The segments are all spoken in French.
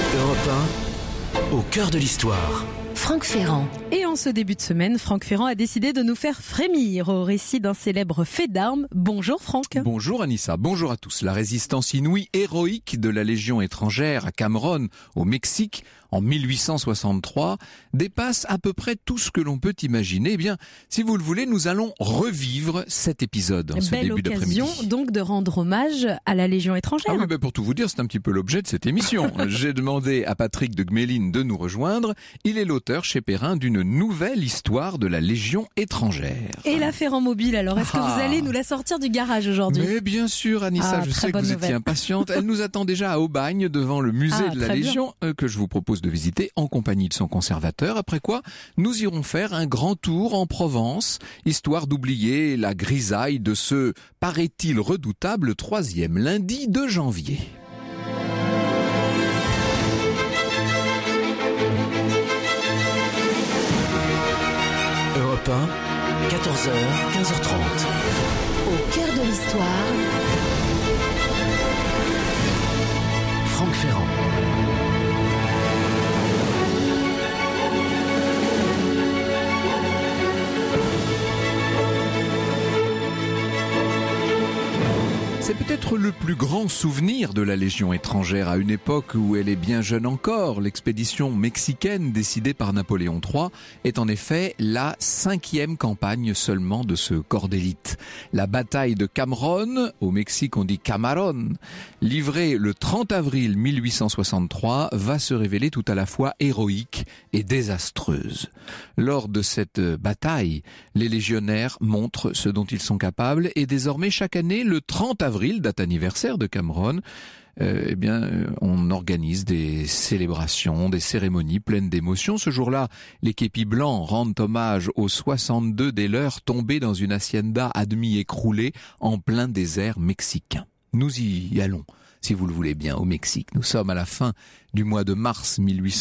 Europe 1, au cœur de l'histoire. Franck Ferrand. Et en ce début de semaine, Franck Ferrand a décidé de nous faire frémir au récit d'un célèbre fait d'armes. Bonjour Franck. Bonjour Anissa, bonjour à tous. La résistance inouïe, héroïque de la Légion étrangère à Cameron, au Mexique, en 1863, dépasse à peu près tout ce que l'on peut imaginer. Eh bien, si vous le voulez, nous allons revivre cet épisode en ce début d'après-midi. Belle occasion donc de rendre hommage à la Légion étrangère. Ah oui, pour tout vous dire, c'est un petit peu l'objet de cette émission. J'ai demandé à Patrick de Gméline de nous rejoindre. Il est l'auteur chez Perrin d'une nouvelle histoire de la Légion étrangère. Et la Ferrand mobile, alors, est-ce que vous allez nous la sortir du garage aujourd'hui? Mais bien sûr, Anissa, je sais que vous étiez impatiente. Elle nous attend déjà à Aubagne, devant le musée de la Légion, que je vous propose de visiter en compagnie de son conservateur. Après quoi, nous irons faire un grand tour en Provence, histoire d'oublier la grisaille de ce, paraît-il, redoutable 3e lundi de janvier. Europe 1, 14h, 15h30. Au cœur de l'histoire. Franck Ferrand. C'est peut-être le plus grand souvenir de la Légion étrangère à une époque où elle est bien jeune encore. L'expédition mexicaine décidée par Napoléon III est en effet la 5e campagne seulement de ce corps d'élite. La bataille de Cameron, au Mexique on dit Camarón, livrée le 30 avril 1863, va se révéler tout à la fois héroïque et désastreuse. Lors de cette bataille, les légionnaires montrent ce dont ils sont capables et désormais chaque année, le 30 avril, date anniversaire de Cameron, on organise des célébrations, des cérémonies pleines d'émotions. Ce jour-là, les képis blancs rendent hommage aux 62 des leurs tombés dans une hacienda à demi écroulée en plein désert mexicain. Nous y allons, si vous le voulez bien, au Mexique. Nous sommes à la fin du mois de mars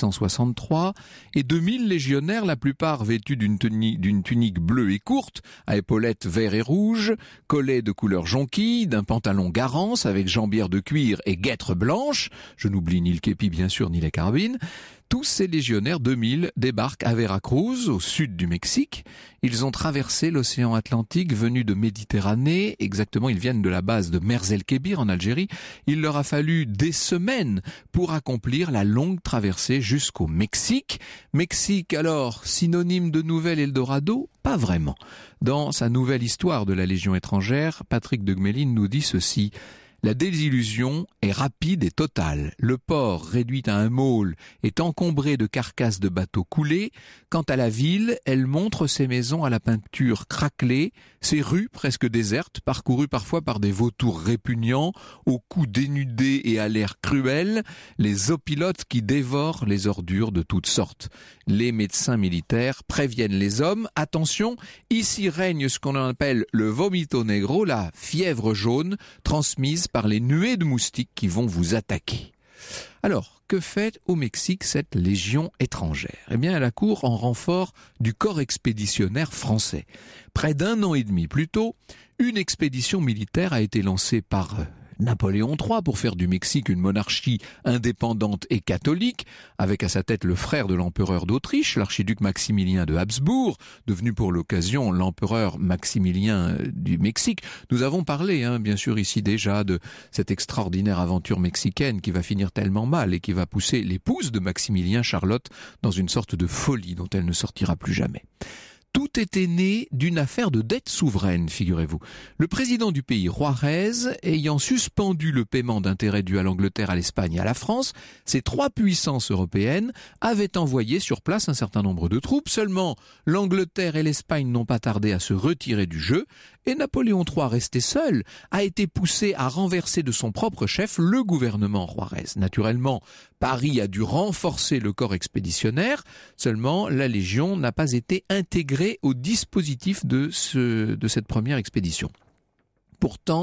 1863 et 2000 légionnaires, la plupart vêtus d'une tunique bleue et courte, à épaulettes vert et rouge, collet de couleur jonquille, d'un pantalon garance avec jambières de cuir et guêtres blanches. Je n'oublie ni le képi bien sûr, ni les carabines. Tous ces légionnaires, 2000, débarquent à Veracruz, au sud du Mexique. Ils ont traversé l'océan Atlantique, venus de Méditerranée. Exactement, ils viennent de la base de Merz el-Kébir en Algérie. Il leur a fallu des semaines pour accomplir la longue traversée jusqu'au Mexique. Mexique, alors, synonyme de nouvel Eldorado? Pas vraiment. Dans sa nouvelle histoire de la Légion étrangère, Patrick de Gméline nous dit ceci. La désillusion est rapide et totale. Le port, réduit à un môle, est encombré de carcasses de bateaux coulés. Quant à la ville, elle montre ses maisons à la peinture craquelée, ses rues presque désertes, parcourues parfois par des vautours répugnants, aux cous dénudés et à l'air cruel, les opilotes qui dévorent les ordures de toutes sortes. Les médecins militaires préviennent les hommes, attention, ici règne ce qu'on appelle le vomito negro, la fièvre jaune, transmise par les nuées de moustiques qui vont vous attaquer. Alors, que fait au Mexique cette légion étrangère? Eh bien, elle accourt en renfort du corps expéditionnaire français. Près d'un an et demi plus tôt, une expédition militaire a été lancée par Napoléon III pour faire du Mexique une monarchie indépendante et catholique, avec à sa tête le frère de l'empereur d'Autriche, l'archiduc Maximilien de Habsbourg, devenu pour l'occasion l'empereur Maximilien du Mexique. Nous avons parlé, bien sûr, ici déjà de cette extraordinaire aventure mexicaine qui va finir tellement mal et qui va pousser l'épouse de Maximilien, Charlotte, dans une sorte de folie dont elle ne sortira plus jamais. Tout était né d'une affaire de dette souveraine, figurez-vous. Le président du pays, Juárez, ayant suspendu le paiement d'intérêts dus à l'Angleterre, à l'Espagne et à la France, ces 3 puissances européennes avaient envoyé sur place un certain nombre de troupes. Seulement, l'Angleterre et l'Espagne n'ont pas tardé à se retirer du jeu, et Napoléon III, resté seul, a été poussé à renverser de son propre chef le gouvernement Juárez. Naturellement, Paris a dû renforcer le corps expéditionnaire, seulement la Légion n'a pas été intégrée au dispositif de cette première expédition. Pourtant,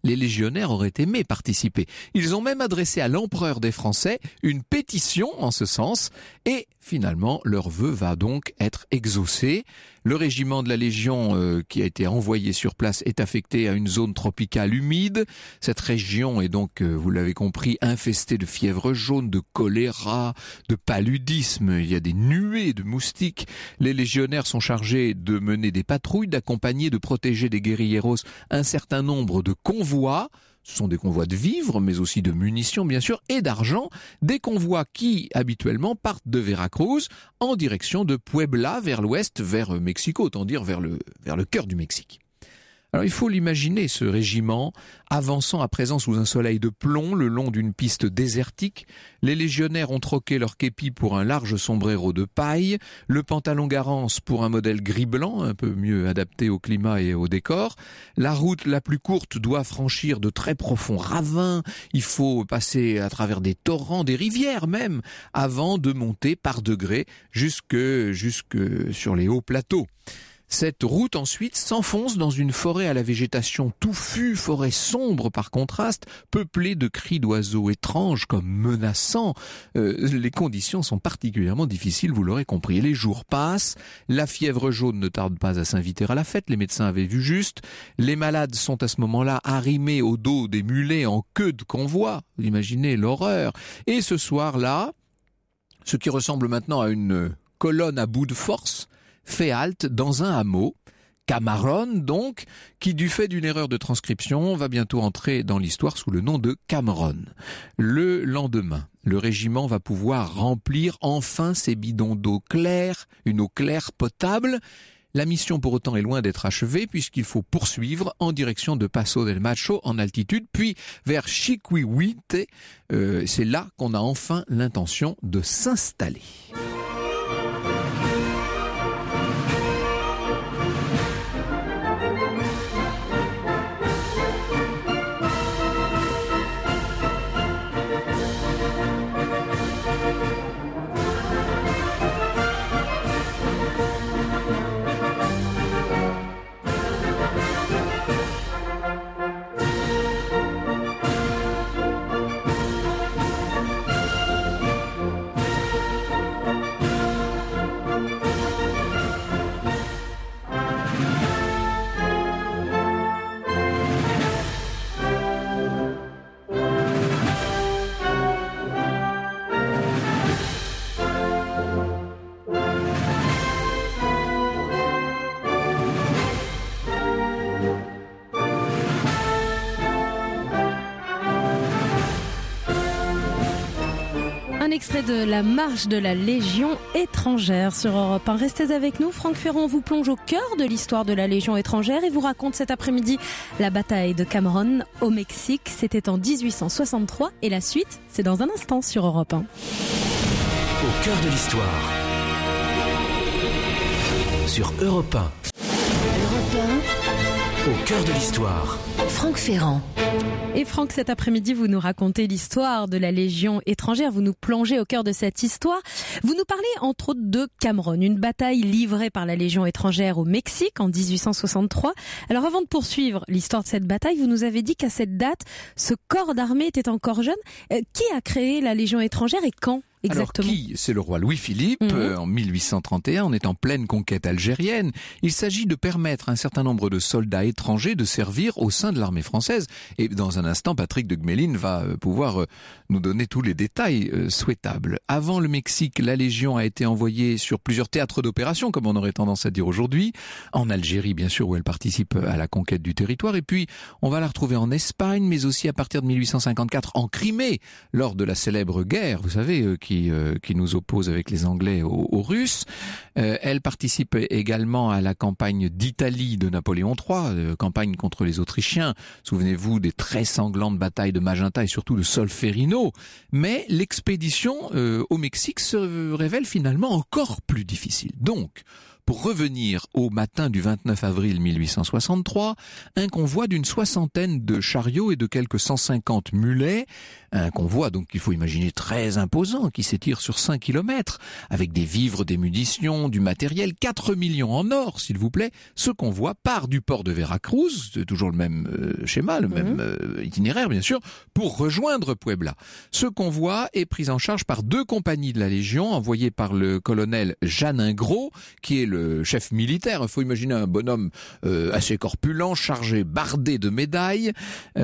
les légionnaires auraient aimé participer. Ils ont même adressé à l'empereur des Français une pétition en ce sens, et finalement leur vœu va donc être exaucé. Le régiment de la Légion qui a été envoyé sur place est affecté à une zone tropicale humide. Cette région est donc, vous l'avez compris, infestée de fièvre jaune, de choléra, de paludisme. Il y a des nuées de moustiques. Les légionnaires sont chargés de mener des patrouilles, d'accompagner, de protéger des guérilleros un certain nombre de convois. Ce sont des convois de vivres, mais aussi de munitions, bien sûr, et d'argent. Des convois qui, habituellement, partent de Veracruz en direction de Puebla, vers l'ouest, vers Mexico, autant dire vers le cœur du Mexique. Alors il faut l'imaginer, ce régiment, avançant à présent sous un soleil de plomb le long d'une piste désertique. Les légionnaires ont troqué leur képi pour un large sombrero de paille, le pantalon Garance pour un modèle gris-blanc, un peu mieux adapté au climat et au décor. La route la plus courte doit franchir de très profonds ravins, il faut passer à travers des torrents, des rivières même, avant de monter par degrés jusque sur les hauts plateaux. Cette route ensuite s'enfonce dans une forêt à la végétation touffue, forêt sombre par contraste, peuplée de cris d'oiseaux étranges comme menaçants. Les conditions sont particulièrement difficiles, vous l'aurez compris. Les jours passent, la fièvre jaune ne tarde pas à s'inviter à la fête, les médecins avaient vu juste. Les malades sont à ce moment-là arrimés au dos des mulets en queue de convoi. Vous imaginez l'horreur. Et ce soir-là, ce qui ressemble maintenant à une colonne à bout de force, fait halte dans un hameau, Cameron donc, qui du fait d'une erreur de transcription va bientôt entrer dans l'histoire sous le nom de Cameron. Le lendemain, le régiment va pouvoir remplir enfin ses bidons d'eau claire, une eau claire potable. La mission pour autant est loin d'être achevée puisqu'il faut poursuivre en direction de Paso del Macho en altitude, puis vers Chiquihuite. C'est là qu'on a enfin l'intention de s'installer. Un extrait de la marche de la Légion étrangère sur Europe 1. Restez avec nous, Franck Ferrand vous plonge au cœur de l'histoire de la Légion étrangère et vous raconte cet après-midi la bataille de Cameron au Mexique. C'était en 1863 et la suite, c'est dans un instant sur Europe 1. Au cœur de l'histoire. Sur Europe 1. Europe Au cœur de l'histoire. 1, Franck Ferrand. Et Franck, cet après-midi, vous nous racontez l'histoire de la Légion étrangère. Vous nous plongez au cœur de cette histoire. Vous nous parlez entre autres de Cameron, une bataille livrée par la Légion étrangère au Mexique en 1863. Alors avant de poursuivre l'histoire de cette bataille, vous nous avez dit qu'à cette date, ce corps d'armée était encore jeune. Qui a créé la Légion étrangère et quand ? Exactement. Alors qui ? C'est le roi Louis-Philippe, en 1831, on est en pleine conquête algérienne. Il s'agit de permettre à un certain nombre de soldats étrangers de servir au sein de l'armée française. Et dans un instant, Patrick de Gmelin va pouvoir nous donner tous les détails souhaitables. Avant le Mexique, la Légion a été envoyée sur plusieurs théâtres d'opération, comme on aurait tendance à dire aujourd'hui. En Algérie, bien sûr, où elle participe à la conquête du territoire. Et puis, on va la retrouver en Espagne, mais aussi à partir de 1854 en Crimée, lors de la célèbre guerre, vous savez, qui nous oppose avec les Anglais aux Russes. Elle participe également à la campagne d'Italie de Napoléon III, campagne contre les Autrichiens. Souvenez-vous des très sanglantes batailles de Magenta et surtout de Solferino. Mais l'expédition au Mexique se révèle finalement encore plus difficile. Donc, pour revenir au matin du 29 avril 1863, un convoi d'une 60aine de chariots et de quelques 150 mulets, un convoi donc qu'il faut imaginer très imposant, qui s'étire sur 5 kilomètres, avec des vivres, des munitions, du matériel, 4 millions en or, s'il vous plaît. Ce convoi part du port de Veracruz, c'est toujours le même schéma, le même itinéraire bien sûr, pour rejoindre Puebla. Ce convoi est pris en charge par 2 compagnies de la Légion, envoyées par le colonel Jeannin Gros, qui est le chef militaire. Il faut imaginer un bonhomme assez corpulent, chargé, bardé de médailles.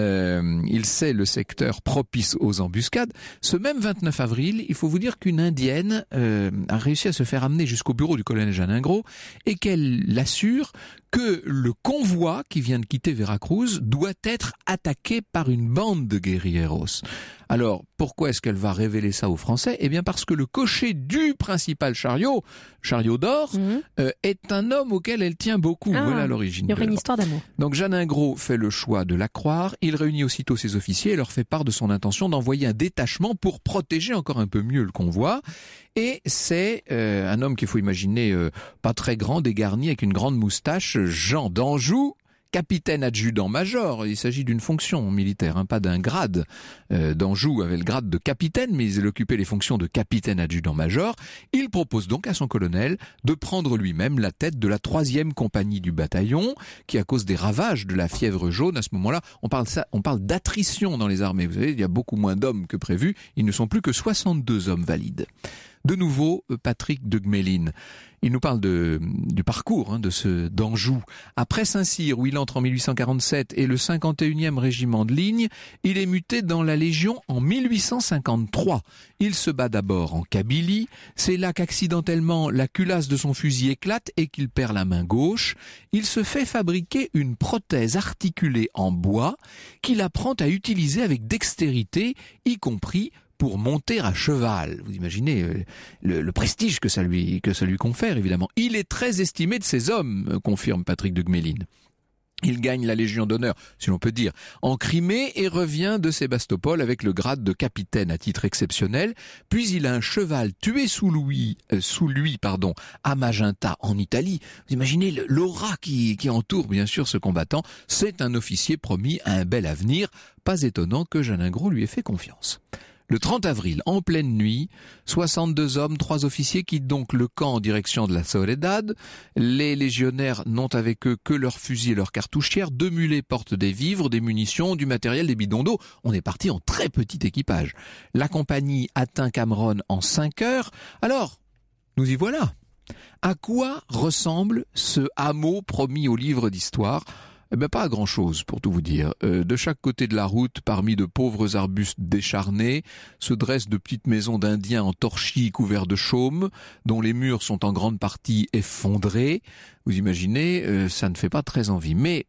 Il sait le secteur propice aux embuscades. Ce même 29 avril, il faut vous dire qu'une indienne a réussi à se faire amener jusqu'au bureau du colonel Jeannin Gros et qu'elle l'assure que le convoi qui vient de quitter Veracruz doit être attaqué par une bande de guérilleros. Alors, pourquoi est-ce qu'elle va révéler ça aux Français ? Eh bien parce que le cocher du principal chariot d'or, est un homme auquel elle tient beaucoup. Voilà l'origine. Il y aurait une histoire d'amour. Donc Jeannin Gros fait le choix de la croire. Il réunit aussitôt ses officiers et leur fait part de son intention d'envoyer un détachement pour protéger encore un peu mieux le convoi. Et c'est un homme qu'il faut imaginer pas très grand, dégarni, avec une grande moustache, Jean d'Anjou, capitaine adjudant-major. Il s'agit d'une fonction militaire, pas d'un grade. D'Anjou avait le grade de capitaine, mais il occupait les fonctions de capitaine adjudant-major. Il propose donc à son colonel de prendre lui-même la tête de la 3e compagnie du bataillon, qui à cause des ravages de la fièvre jaune, à ce moment-là, on parle d'attrition dans les armées. Vous savez, il y a beaucoup moins d'hommes que prévu. Ils ne sont plus que 62 hommes valides. De nouveau, Patrick de Gmelin. Il nous parle du parcours de ce d'Anjou. Après Saint-Cyr, où il entre en 1847, et le 51e régiment de ligne, il est muté dans la Légion en 1853. Il se bat d'abord en Kabylie. C'est là qu'accidentellement, la culasse de son fusil éclate et qu'il perd la main gauche. Il se fait fabriquer une prothèse articulée en bois qu'il apprend à utiliser avec dextérité, y compris pour monter à cheval. Vous imaginez le prestige que ça lui confère, évidemment. Il est très estimé de ses hommes, confirme Patrick de Gmelin. Il gagne la Légion d'honneur, si l'on peut dire, en Crimée et revient de Sébastopol avec le grade de capitaine à titre exceptionnel. Puis il a un cheval tué sous lui, à Magenta, en Italie. Vous imaginez l'aura qui entoure bien sûr ce combattant. C'est un officier promis à un bel avenir. Pas étonnant que Jeannin Gros lui ait fait confiance. Le 30 avril, en pleine nuit, 62 hommes, 3 officiers quittent donc le camp en direction de la Soledad. Les légionnaires n'ont avec eux que leurs fusils et leurs cartouchières. 2 mulets portent des vivres, des munitions, du matériel, des bidons d'eau. On est parti en très petit équipage. La compagnie atteint Cameron en 5 heures. Alors, nous y voilà. À quoi ressemble ce hameau promis au livre d'histoire ? Eh bien, pas à grand-chose, pour tout vous dire. De chaque côté de la route, parmi de pauvres arbustes décharnés, se dressent de petites maisons d'indiens en torchis couverts de chaume, dont les murs sont en grande partie effondrés. Vous imaginez, ça ne fait pas très envie. Mais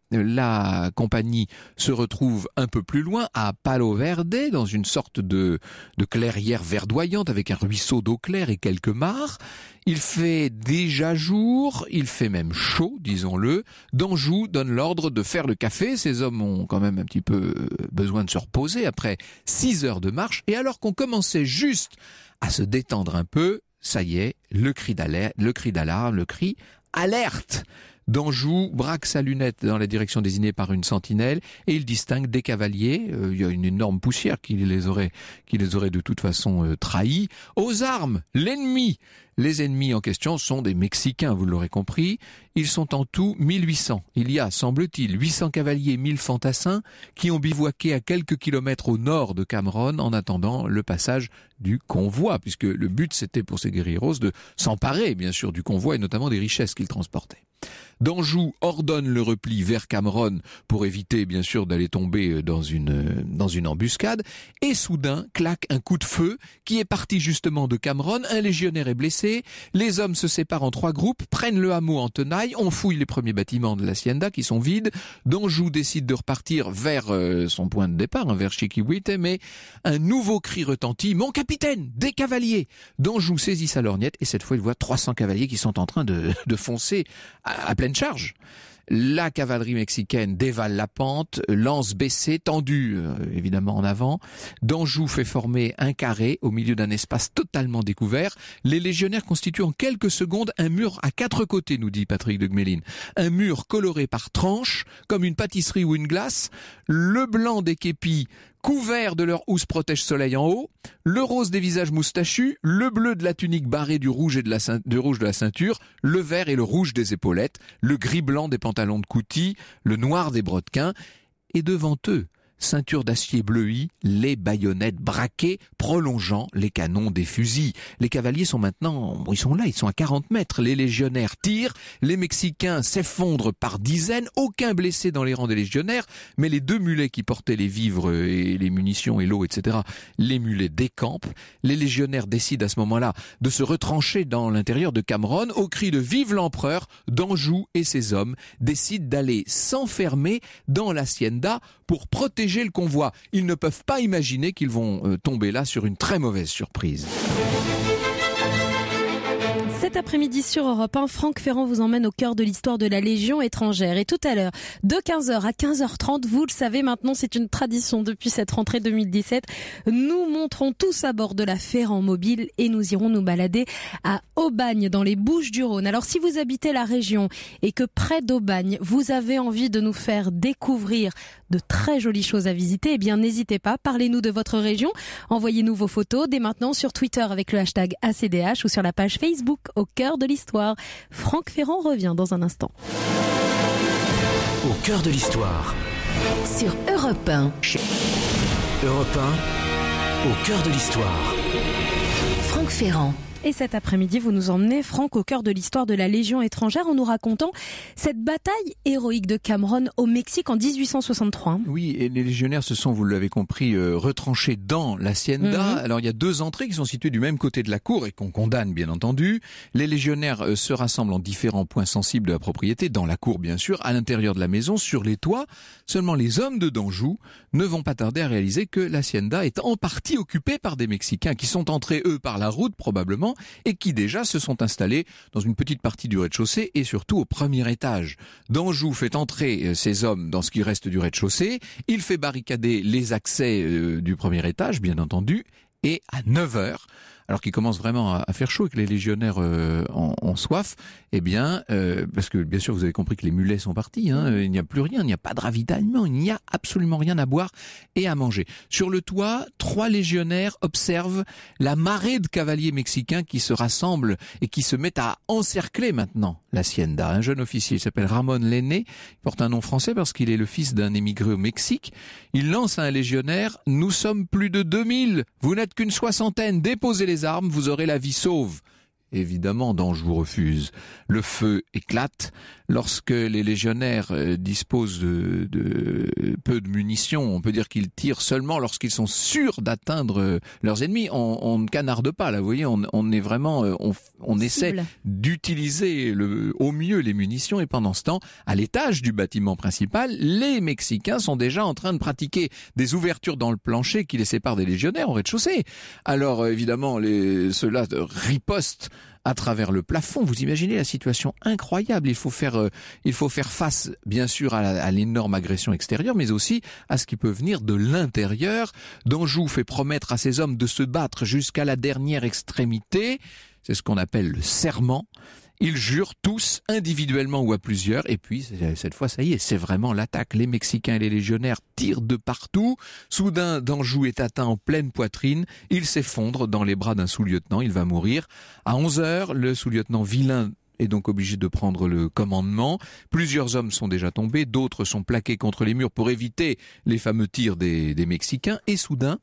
la compagnie se retrouve un peu plus loin, à Palo Verde, dans une sorte de clairière verdoyante, avec un ruisseau d'eau claire et quelques mares. Il fait déjà jour, il fait même chaud, disons-le. D'Anjou donne l'ordre de faire le café. Ces hommes ont quand même un petit peu besoin de se reposer après 6 heures de marche. Et alors qu'on commençait juste à se détendre un peu, ça y est, le cri d'alarme, le cri alerte. D'Anjou braque sa lunette dans la direction désignée par une sentinelle et il distingue des cavaliers. Il y a une énorme poussière qui les aurait de toute façon trahis. Aux armes, l'ennemi. Les ennemis en question sont des Mexicains, vous l'aurez compris. Ils sont en tout 1800. Il y a, semble-t-il, 800 cavaliers, 1000 fantassins qui ont bivouaqué à quelques kilomètres au nord de Cameron en attendant le passage du convoi, puisque le but c'était pour ces guerrilleros de s'emparer bien sûr du convoi et notamment des richesses qu'ils transportaient. D'Anjou ordonne le repli vers Cameron pour éviter bien sûr d'aller tomber dans une embuscade et soudain claque un coup de feu qui est parti justement de Cameron. Un légionnaire est blessé, les hommes se séparent en 3 groupes, prennent le hameau en tenaille, on fouille les premiers bâtiments de l'hacienda qui sont vides. D'Anjou décide de repartir vers son point de départ, vers Chiquihuite, mais un nouveau cri retentit: mon capitaine, des cavaliers! D'Anjou saisit sa lorgnette et cette fois il voit 300 cavaliers qui sont en train de foncer à pleine charge. La cavalerie mexicaine dévale la pente, lance baissée, tendue évidemment en avant. Danjou fait former un carré au milieu d'un espace totalement découvert. Les légionnaires constituent en quelques secondes un mur à 4 côtés, nous dit Patrick de Gmelin. Un mur coloré par tranches, comme une pâtisserie ou une glace. Le blanc des képis couverts de leur housse protège-soleil en haut, le rose des visages moustachus, le bleu de la tunique barrée du rouge de la ceinture, le vert et le rouge des épaulettes, le gris-blanc des pantalons de coutil, le noir des brodequins, et devant eux, ceinture d'acier bleui, les baïonnettes braquées, prolongeant les canons des fusils. Les cavaliers sont maintenant, ils sont là, ils sont à 40 mètres. Les légionnaires tirent, les Mexicains s'effondrent par dizaines, aucun blessé dans les rangs des légionnaires, mais les 2 mulets qui portaient les vivres et les munitions et l'eau, etc., les mulets décampent. Les légionnaires décident à ce moment-là de se retrancher dans l'intérieur de Cameron. Au cri de Vive l'empereur, Danjou et ses hommes décident d'aller s'enfermer dans l'hacienda pour protéger le convoi. Ils ne peuvent pas imaginer qu'ils vont tomber là sur une très mauvaise surprise. Cet après-midi sur Europe 1, Franck Ferrand vous emmène au cœur de l'histoire de la Légion étrangère. Et tout à l'heure, de 15h à 15h30, vous le savez maintenant, c'est une tradition depuis cette rentrée 2017. Nous monterons tous à bord de la Ferrand Mobile et nous irons nous balader à Aubagne, dans les Bouches-du-Rhône. Alors si vous habitez la région et que près d'Aubagne, vous avez envie de nous faire découvrir de très jolies choses à visiter, eh bien n'hésitez pas, parlez-nous de votre région, envoyez-nous vos photos dès maintenant sur Twitter avec le hashtag ACDH ou sur la page Facebook Au cœur de l'histoire. Franck Ferrand revient dans un instant. Au cœur de l'histoire. Sur Europe 1. Europe 1, au cœur de l'histoire. Franck Ferrand. Et cet après-midi, vous nous emmenez, Franck, au cœur de l'histoire de la Légion étrangère en nous racontant cette bataille héroïque de Cameron au Mexique en 1863. Oui, et les légionnaires se sont, vous l'avez compris, retranchés dans l'hacienda. Alors il y a 2 entrées qui sont situées du même côté de la cour et qu'on condamne bien entendu. Les légionnaires se rassemblent en différents points sensibles de la propriété, dans la cour bien sûr, à l'intérieur de la maison, sur les toits. Seulement les hommes de Danjou ne vont pas tarder à réaliser que l'hacienda est en partie occupée par des Mexicains qui sont entrés eux par la route probablement, et qui déjà se sont installés dans une petite partie du rez-de-chaussée et surtout au premier étage. Danjou fait entrer ses hommes dans ce qui reste du rez-de-chaussée, il fait barricader les accès du premier étage, bien entendu, et à 9h, alors qu'il commence vraiment à faire chaud et que les légionnaires ont soif, eh bien, parce que bien sûr vous avez compris que les mulets sont partis, il n'y a plus rien, il n'y a pas de ravitaillement, il n'y a absolument rien à boire et à manger. Sur le toit, 3 légionnaires observent la marée de cavaliers mexicains qui se rassemblent et qui se mettent à encercler maintenant l'hacienda. Un jeune officier, il s'appelle Ramon Lenné, il porte un nom français parce qu'il est le fils d'un émigré au Mexique. Il lance à un légionnaire: nous sommes plus de 2000, vous n'êtes qu'une 60aine, déposez les armes, vous aurez la vie sauve. Évidemment, Danjou refuse. Le feu éclate. Lorsque les légionnaires disposent de peu de munitions, on peut dire qu'ils tirent seulement lorsqu'ils sont sûrs d'atteindre leurs ennemis. On ne canarde pas, là, vous voyez, on est vraiment, on essaie d'utiliser au mieux les munitions. Et pendant ce temps, à l'étage du bâtiment principal, les Mexicains sont déjà en train de pratiquer des ouvertures dans le plancher qui les séparent des légionnaires au rez-de-chaussée. Alors évidemment, ceux-là ripostent à travers le plafond. Vous imaginez la situation incroyable. Il faut faire face, bien sûr, à l'énorme agression extérieure, mais aussi à ce qui peut venir de l'intérieur. Danjou fait promettre à ses hommes de se battre jusqu'à la dernière extrémité. C'est ce qu'on appelle le serment. Ils jurent tous, individuellement ou à plusieurs, et puis cette fois, ça y est, c'est vraiment l'attaque. Les Mexicains et les légionnaires tirent de partout. Soudain, Danjou est atteint en pleine poitrine. Il s'effondre dans les bras d'un sous-lieutenant. Il va mourir. À 11h, le sous-lieutenant Villain est donc obligé de prendre le commandement. Plusieurs hommes sont déjà tombés, d'autres sont plaqués contre les murs pour éviter les fameux tirs des Mexicains. Et soudain,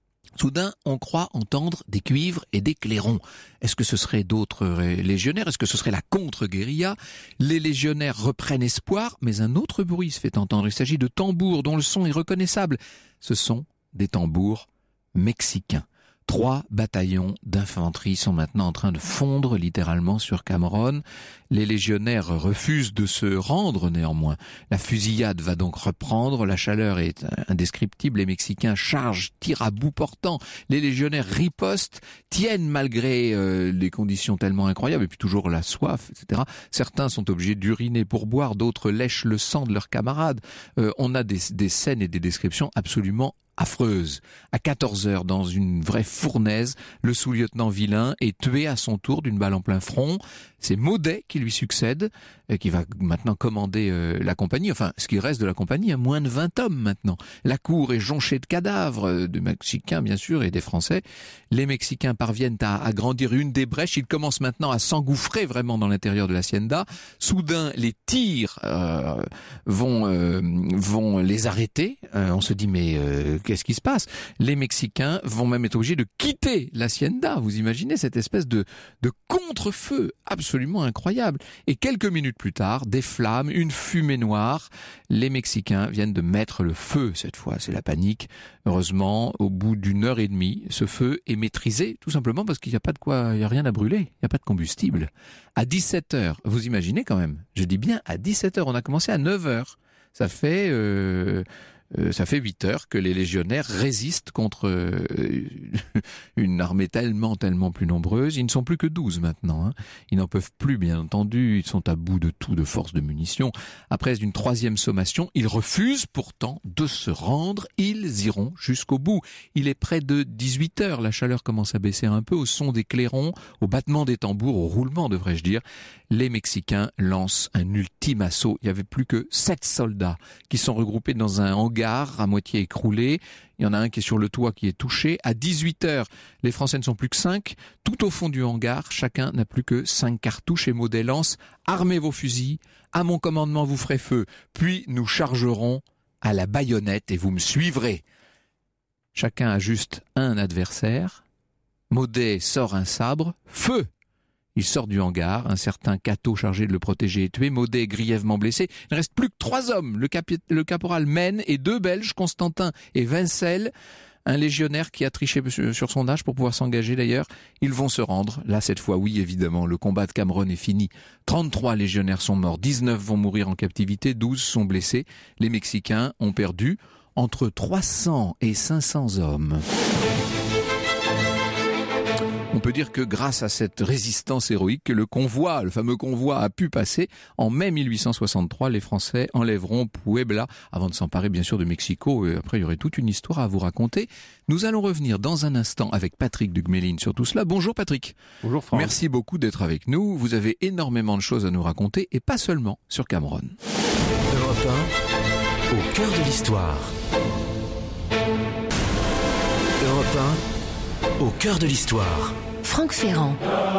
on croit entendre des cuivres et des clairons. Est-ce que ce seraient d'autres légionnaires? Est-ce que ce serait la contre-guérilla? Les légionnaires reprennent espoir, mais un autre bruit se fait entendre. Il s'agit de tambours dont le son est reconnaissable. Ce sont des tambours mexicains. 3 bataillons d'infanterie sont maintenant en train de fondre littéralement sur Cameron. Les légionnaires refusent de se rendre néanmoins. La fusillade va donc reprendre, la chaleur est indescriptible, les Mexicains chargent, tirent à bout portant, les légionnaires ripostent, tiennent malgré les conditions tellement incroyables, et puis toujours la soif, etc. Certains sont obligés d'uriner pour boire, d'autres lèchent le sang de leurs camarades. On a des scènes et des descriptions absolument affreuse. À 14h, dans une vraie fournaise, le sous-lieutenant Villain est tué à son tour d'une balle en plein front. C'est Maudet qui lui succède, qui va maintenant commander la compagnie, enfin ce qui reste de la compagnie, moins de 20 hommes maintenant. La cour est jonchée de cadavres, de Mexicains bien sûr et des Français. Les Mexicains parviennent à agrandir une des brèches, ils commencent maintenant à s'engouffrer vraiment dans l'intérieur de l'hacienda. Soudain, les tirs vont les arrêter. On se dit mais qu'est-ce qui se passe? Les Mexicains vont même être obligés de quitter l'hacienda. Vous imaginez cette espèce de contre-feu absolument incroyable. Et quelques minutes plus tard, des flammes, une fumée noire. Les Mexicains viennent de mettre le feu cette fois. C'est la panique. Heureusement, au bout d'une heure et demie, ce feu est maîtrisé, tout simplement parce qu'il n'y a pas de quoi, il n'y a rien à brûler. Il n'y a pas de combustible. À 17h, vous imaginez quand même, je dis bien à 17h, on a commencé à 9h. Ça fait 8 heures que les légionnaires résistent contre une armée tellement plus nombreuse. Ils ne sont plus que 12 maintenant. Hein. Ils n'en peuvent plus, bien entendu. Ils sont à bout de tout, de force, de munitions. Après une 3e sommation, ils refusent pourtant de se rendre. Ils iront jusqu'au bout. Il est près de 18 heures. La chaleur commence à baisser un peu au son des clairons, au battement des tambours, au roulement, devrais-je dire. Les Mexicains lancent un ultime assaut. Il n'y avait plus que 7 soldats qui sont regroupés dans un hangar à moitié écroulé. Il y en a un qui est sur le toit qui est touché. À 18h, les Français ne sont plus que 5. Tout au fond du hangar, chacun n'a plus que 5 cartouches et Maudet lance « Armez vos fusils, à mon commandement vous ferez feu, puis nous chargerons à la baïonnette et vous me suivrez. » Chacun a juste un adversaire. Maudet sort un sabre. Feu! Il sort du hangar, un certain Cateau chargé de le protéger est tué, Maudet est grièvement blessé. Il ne reste plus que 3 hommes, le caporal Maine et 2 Belges, Constantin et Vincel, un légionnaire qui a triché sur son âge pour pouvoir s'engager d'ailleurs. Ils vont se rendre, là cette fois oui évidemment, le combat de Cameron est fini. 33 légionnaires sont morts, 19 vont mourir en captivité, 12 sont blessés. Les Mexicains ont perdu entre 300 et 500 hommes. On peut dire que grâce à cette résistance héroïque que le fameux convoi a pu passer, en mai 1863, les Français enlèveront Puebla avant de s'emparer bien sûr de Mexico. Et après, il y aurait toute une histoire à vous raconter. Nous allons revenir dans un instant avec Patrick de Gmelin sur tout cela. Bonjour Patrick. Bonjour Franck. Merci beaucoup d'être avec nous. Vous avez énormément de choses à nous raconter et pas seulement sur Cameron. Europe 1, au cœur de l'histoire. Europe 1, au cœur de l'histoire. Franck Ferrand.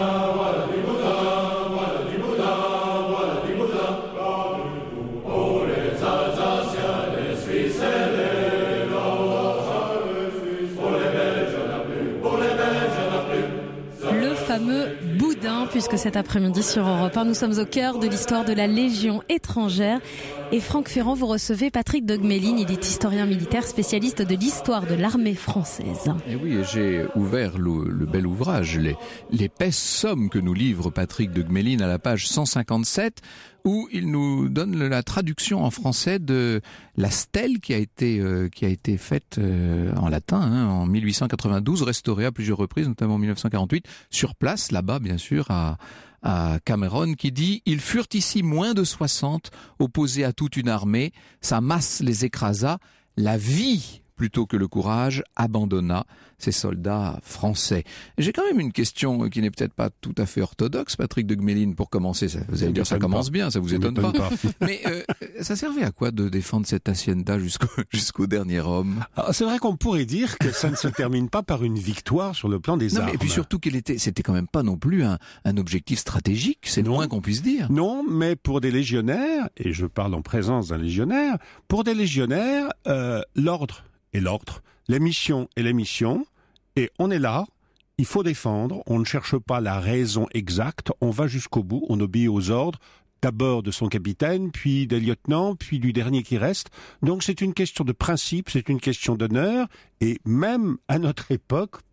Le fameux boudin, puisque cet après-midi sur Europe 1, nous sommes au cœur de l'histoire de la Légion étrangère. Et Franck Ferrand, vous recevez Patrick de Gmelin, il est historien militaire, spécialiste de l'histoire de l'armée française. Et oui, j'ai ouvert le bel ouvrage, l'épaisse somme que nous livre Patrick de Gmelin à la page 157, où il nous donne la traduction en français de la stèle qui a été faite en latin en 1892, restaurée à plusieurs reprises, notamment en 1948, sur place, là-bas bien sûr, à Cameron, qui dit « Ils furent ici moins de 60, opposés à toute une armée, sa masse les écrasa, la vie plutôt que le courage abandonna ces soldats français. » J'ai quand même une question qui n'est peut-être pas tout à fait orthodoxe, Patrick de Gmelin, pour commencer. Vous allez dire ça commence bien, ça vous étonne pas. Mais ça servait à quoi de défendre cette hacienda jusqu'au dernier homme? Alors, c'est vrai qu'on pourrait dire que ça ne se termine pas par une victoire sur le plan des armes. Et puis surtout c'était quand même pas non plus un objectif stratégique, c'est le moins qu'on puisse dire. Non, mais pour des légionnaires, et je parle en présence d'un légionnaire, pour des légionnaires, l'ordre est l'ordre, les missions et les missions, et on est là, il faut défendre, on ne cherche pas la raison exacte, on va jusqu'au bout, on obéit aux ordres, d'abord de son capitaine, puis des lieutenants, puis du dernier qui reste. Donc c'est une question de principe, c'est une question d'honneur, et même à notre époque,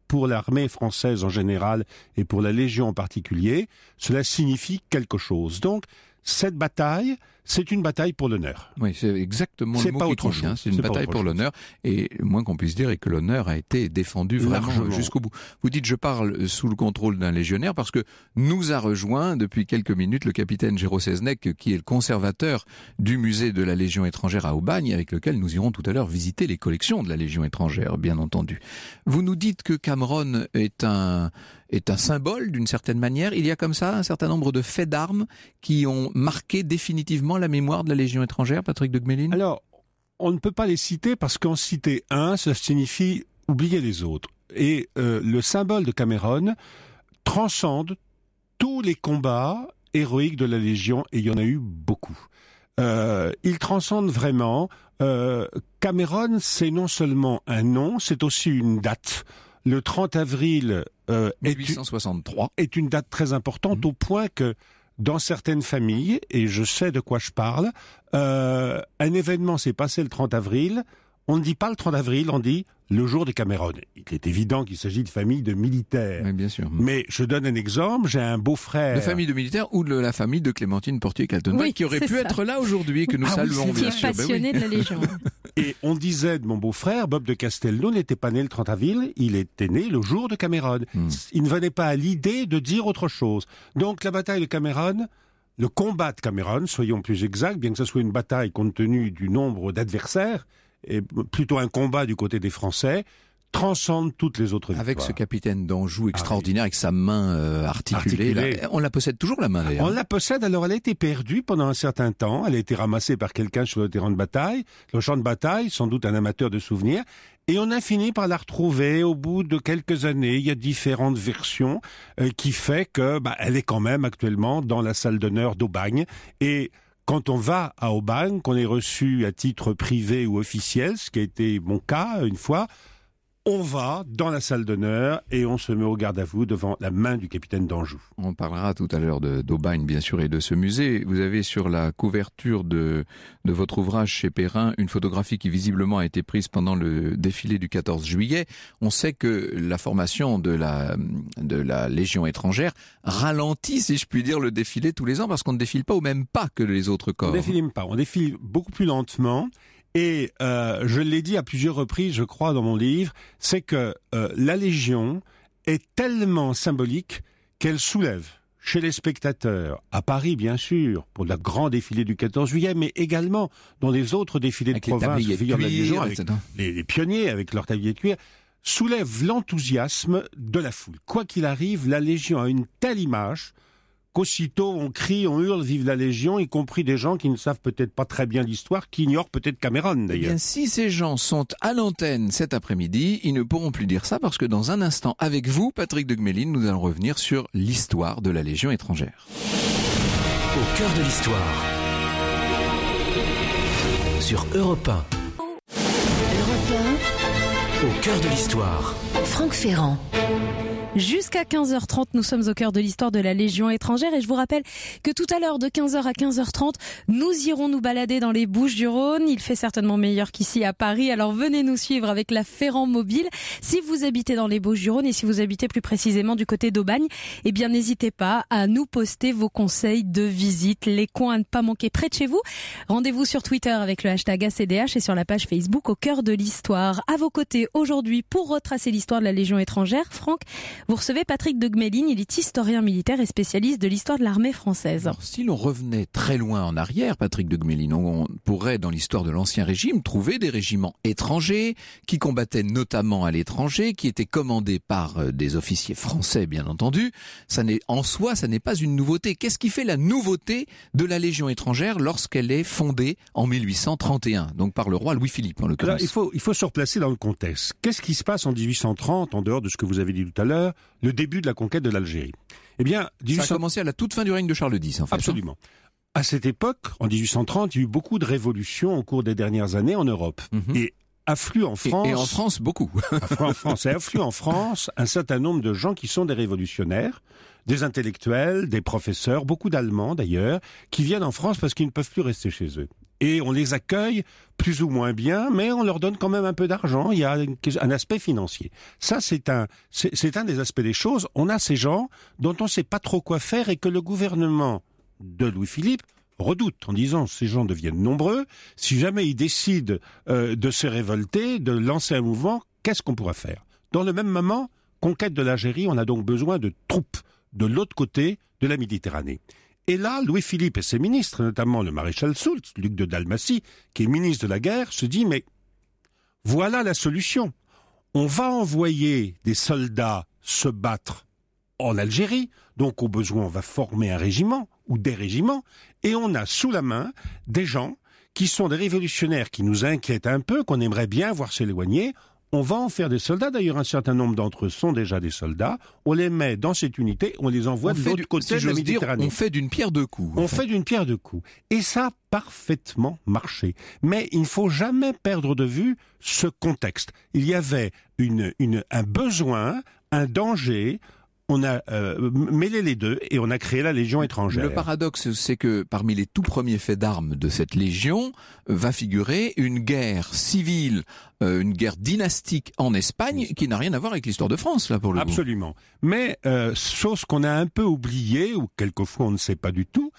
pour l'armée française en général et pour la Légion en particulier, cela signifie quelque chose. Donc, cette bataille, c'est une bataille pour l'honneur. Oui, c'est exactement le mot qui convient. C'est une bataille pour l'honneur. Et le moins qu'on puisse dire est que l'honneur a été défendu vraiment largement jusqu'au bout. Vous dites, je parle sous le contrôle d'un légionnaire parce que nous a rejoint depuis quelques minutes le capitaine Géraud Seznec, qui est le conservateur du musée de la Légion étrangère à Aubagne, avec lequel nous irons tout à l'heure visiter les collections de la Légion étrangère, bien entendu. Vous nous dites que Cameron est un symbole d'une certaine manière. Il y a comme ça un certain nombre de faits d'armes qui ont marqué définitivement la mémoire de la Légion étrangère, Patrick de Gmelin? Alors, on ne peut pas les citer parce qu'en citer un, ça signifie oublier les autres. Et le symbole de Cameron transcende tous les combats héroïques de la Légion, et il y en a eu beaucoup. Il transcende vraiment. Cameron, c'est non seulement un nom, c'est aussi une date. Le 30 avril 1863 est une date très importante au point que dans certaines familles, et je sais de quoi je parle, un événement s'est passé le 30 avril, on ne dit pas le 30 avril, on dit le jour de Cameron. Il est évident qu'il s'agit de familles de militaires. Oui, bien sûr. Mais je donne un exemple, j'ai un beau-frère... De famille de militaires ou de la famille de Clémentine Portier-Kaltenbach, Oui, qui aurait pu être là aujourd'hui, que nous saluons Qui bien est sûr. passionné de la Légion. Et on disait de mon beau-frère, Bob de Castelnau n'était pas né le 30 avril, il était né le jour de Cameron. Il ne venait pas à l'idée de dire autre chose. Donc la bataille de Cameron, le combat de Cameron, soyons plus exacts, bien que ce soit une bataille compte tenu du nombre d'adversaires, et plutôt un combat du côté des Français, transcende toutes les autres victoires. Avec ce capitaine d'Anjou extraordinaire, avec sa main articulée. Là, on la possède toujours, la main, d'ailleurs. On la possède, alors elle a été perdue pendant un certain temps, elle a été ramassée par quelqu'un sur le terrain de bataille, le champ de bataille, sans doute un amateur de souvenirs, et on a fini par la retrouver au bout de quelques années. Il y a différentes versions qui fait que elle est quand même actuellement dans la salle d'honneur d'Aubagne, et quand on va à Aubagne, qu'on est reçu à titre privé ou officiel, ce qui a été mon cas une fois, on va dans la salle d'honneur et on se met au garde à vous devant la main du capitaine d'Anjou. On parlera tout à l'heure d'Aubagne, bien sûr, et de ce musée. Vous avez sur la couverture de votre ouvrage chez Perrin une photographie qui visiblement a été prise pendant le défilé du 14 juillet. On sait que la formation de la Légion étrangère ralentit, si je puis dire, le défilé tous les ans parce qu'on ne défile pas au même pas que les autres corps. On ne défile pas, on défile beaucoup plus lentement. Et je l'ai dit à plusieurs reprises, je crois, dans mon livre, c'est que la Légion est tellement symbolique qu'elle soulève chez les spectateurs, à Paris bien sûr, pour le grand défilé du 14 juillet, mais également dans les autres défilés avec de province, les tabliers de cuir, avec les pionniers, avec leurs tabliers de cuir, soulève l'enthousiasme de la foule. Quoi qu'il arrive, la Légion a une telle image qu'aussitôt on crie, on hurle, vive la Légion, y compris des gens qui ne savent peut-être pas très bien l'histoire, qui ignorent peut-être Cameron d'ailleurs. Eh bien, si ces gens sont à l'antenne cet après-midi, ils ne pourront plus dire ça parce que dans un instant, avec vous, Patrick de Gmelin, nous allons revenir sur l'histoire de la Légion étrangère. Au cœur de l'histoire. Sur Europe 1. Europe Au cœur de l'histoire. 1, Franck Ferrand. Jusqu'à 15h30, nous sommes au cœur de l'histoire de la Légion étrangère et je vous rappelle que tout à l'heure de 15h à 15h30, nous irons nous balader dans les Bouches-du-Rhône. Il fait certainement meilleur qu'ici à Paris, alors venez nous suivre avec la Ferrand Mobile. Si vous habitez dans les Bouches-du-Rhône et si vous habitez plus précisément du côté d'Aubagne, eh bien n'hésitez pas à nous poster vos conseils de visite, les coins à ne pas manquer près de chez vous. Rendez-vous sur Twitter avec le hashtag ACDH et sur la page Facebook au cœur de l'histoire. À vos côtés aujourd'hui pour retracer l'histoire de la Légion étrangère, Franck, vous recevez Patrick de Gmelin, il est historien militaire et spécialiste de l'histoire de l'armée française. Alors, si l'on revenait très loin en arrière, Patrick de Gmelin, on pourrait dans l'histoire de l'Ancien Régime trouver des régiments étrangers qui combattaient notamment à l'étranger, qui étaient commandés par des officiers français bien entendu. En soi, ça n'est pas une nouveauté. Qu'est-ce qui fait la nouveauté de la Légion étrangère lorsqu'elle est fondée en 1831, donc par le roi Louis-Philippe en l'occurrence? Alors, il faut se replacer dans le contexte. Qu'est-ce qui se passe en 1830, en dehors de ce que vous avez dit tout à l'heure, le début de la conquête de l'Algérie? Eh bien, ça a commencé à la toute fin du règne de Charles X, en fait. Absolument. À cette époque, en 1830, il y a eu beaucoup de révolutions au cours des dernières années en Europe. Et affluent en France... Et en France, beaucoup. Affluent en France un certain nombre de gens qui sont des révolutionnaires, des intellectuels, des professeurs, beaucoup d'Allemands d'ailleurs, qui viennent en France parce qu'ils ne peuvent plus rester chez eux. Et on les accueille plus ou moins bien, mais on leur donne quand même un peu d'argent. Il y a un aspect financier. Ça, c'est un des aspects des choses. On a ces gens dont on ne sait pas trop quoi faire et que le gouvernement de Louis-Philippe redoute en disant ces gens deviennent nombreux. Si jamais ils décident de se révolter, de lancer un mouvement, qu'est-ce qu'on pourra faire? Dans le même moment, conquête de l'Algérie, on a donc besoin de troupes de l'autre côté de la Méditerranée. Et là, Louis-Philippe et ses ministres, notamment le maréchal Soult, Luc de Dalmatie, qui est ministre de la guerre, se dit mais voilà la solution. On va envoyer des soldats se battre en Algérie, donc au besoin on va former un régiment ou des régiments, et on a sous la main des gens qui sont des révolutionnaires qui nous inquiètent un peu, qu'on aimerait bien voir s'éloigner. On va en faire des soldats, d'ailleurs un certain nombre d'entre eux sont déjà des soldats, on les met dans cette unité, on les envoie de l'autre côté de la Méditerranée. On fait d'une pierre deux coups. On fait d'une pierre deux coups. Et ça a parfaitement marché. Mais il ne faut jamais perdre de vue ce contexte. Il y avait un besoin, un danger. On a mêlé les deux et on a créé la Légion étrangère. Le paradoxe, c'est que parmi les tout premiers faits d'armes de cette Légion va figurer une guerre civile, une guerre dynastique en Espagne qui n'a rien à voir avec l'histoire de France, là, pour le coup. Absolument. Mais, chose qu'on a un peu oubliée, ou quelquefois on ne sait pas du tout,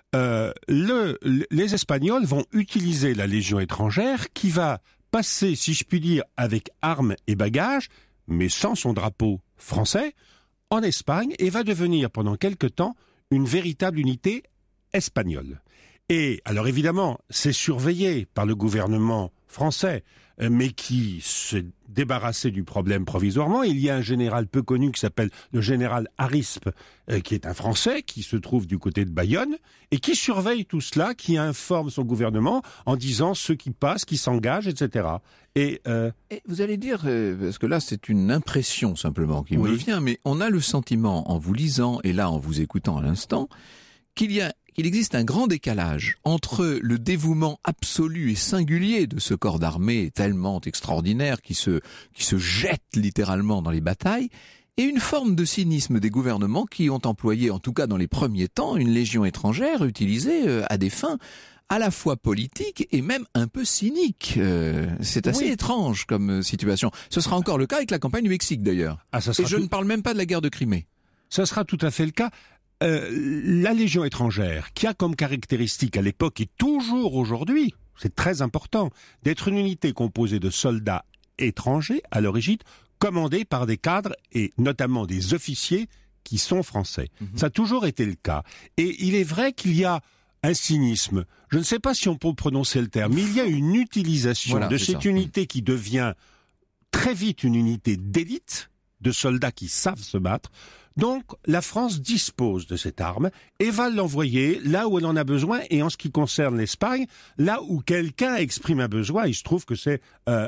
les Espagnols vont utiliser la Légion étrangère qui va passer, si je puis dire, avec armes et bagages, mais sans son drapeau français, en Espagne, et va devenir pendant quelque temps une véritable unité espagnole. Et alors évidemment, c'est surveillé par le gouvernement français, mais qui se débarrassait du problème provisoirement. Il y a un général peu connu qui s'appelle le général Harispe, qui est un Français, qui se trouve du côté de Bayonne, et qui surveille tout cela, qui informe son gouvernement en disant ceux qui passent, qui s'engagent, etc. Et vous allez dire, parce que là c'est une impression simplement qui me vient, mais on a le sentiment en vous lisant et là en vous écoutant à l'instant, qu'il existe un grand décalage entre le dévouement absolu et singulier de ce corps d'armée tellement extraordinaire qui se jette littéralement dans les batailles et une forme de cynisme des gouvernements qui ont employé, en tout cas dans les premiers temps, une légion étrangère utilisée à des fins à la fois politiques et même un peu cyniques. C'est assez étrange comme situation. Ce sera encore le cas avec la campagne du Mexique d'ailleurs. Et je ne parle même pas de la guerre de Crimée. Ça sera tout à fait le cas. La Légion étrangère, qui a comme caractéristique à l'époque et toujours aujourd'hui, c'est très important, d'être une unité composée de soldats étrangers à l'origine, commandés par des cadres et notamment des officiers qui sont français. Ça a toujours été le cas. Et il est vrai qu'il y a un cynisme. Je ne sais pas si on peut prononcer le terme, mais il y a une utilisation de cette unité qui devient très vite une unité d'élite, de soldats qui savent se battre. Donc, la France dispose de cette arme et va l'envoyer là où elle en a besoin. Et en ce qui concerne l'Espagne, là où quelqu'un exprime un besoin, il se trouve que c'est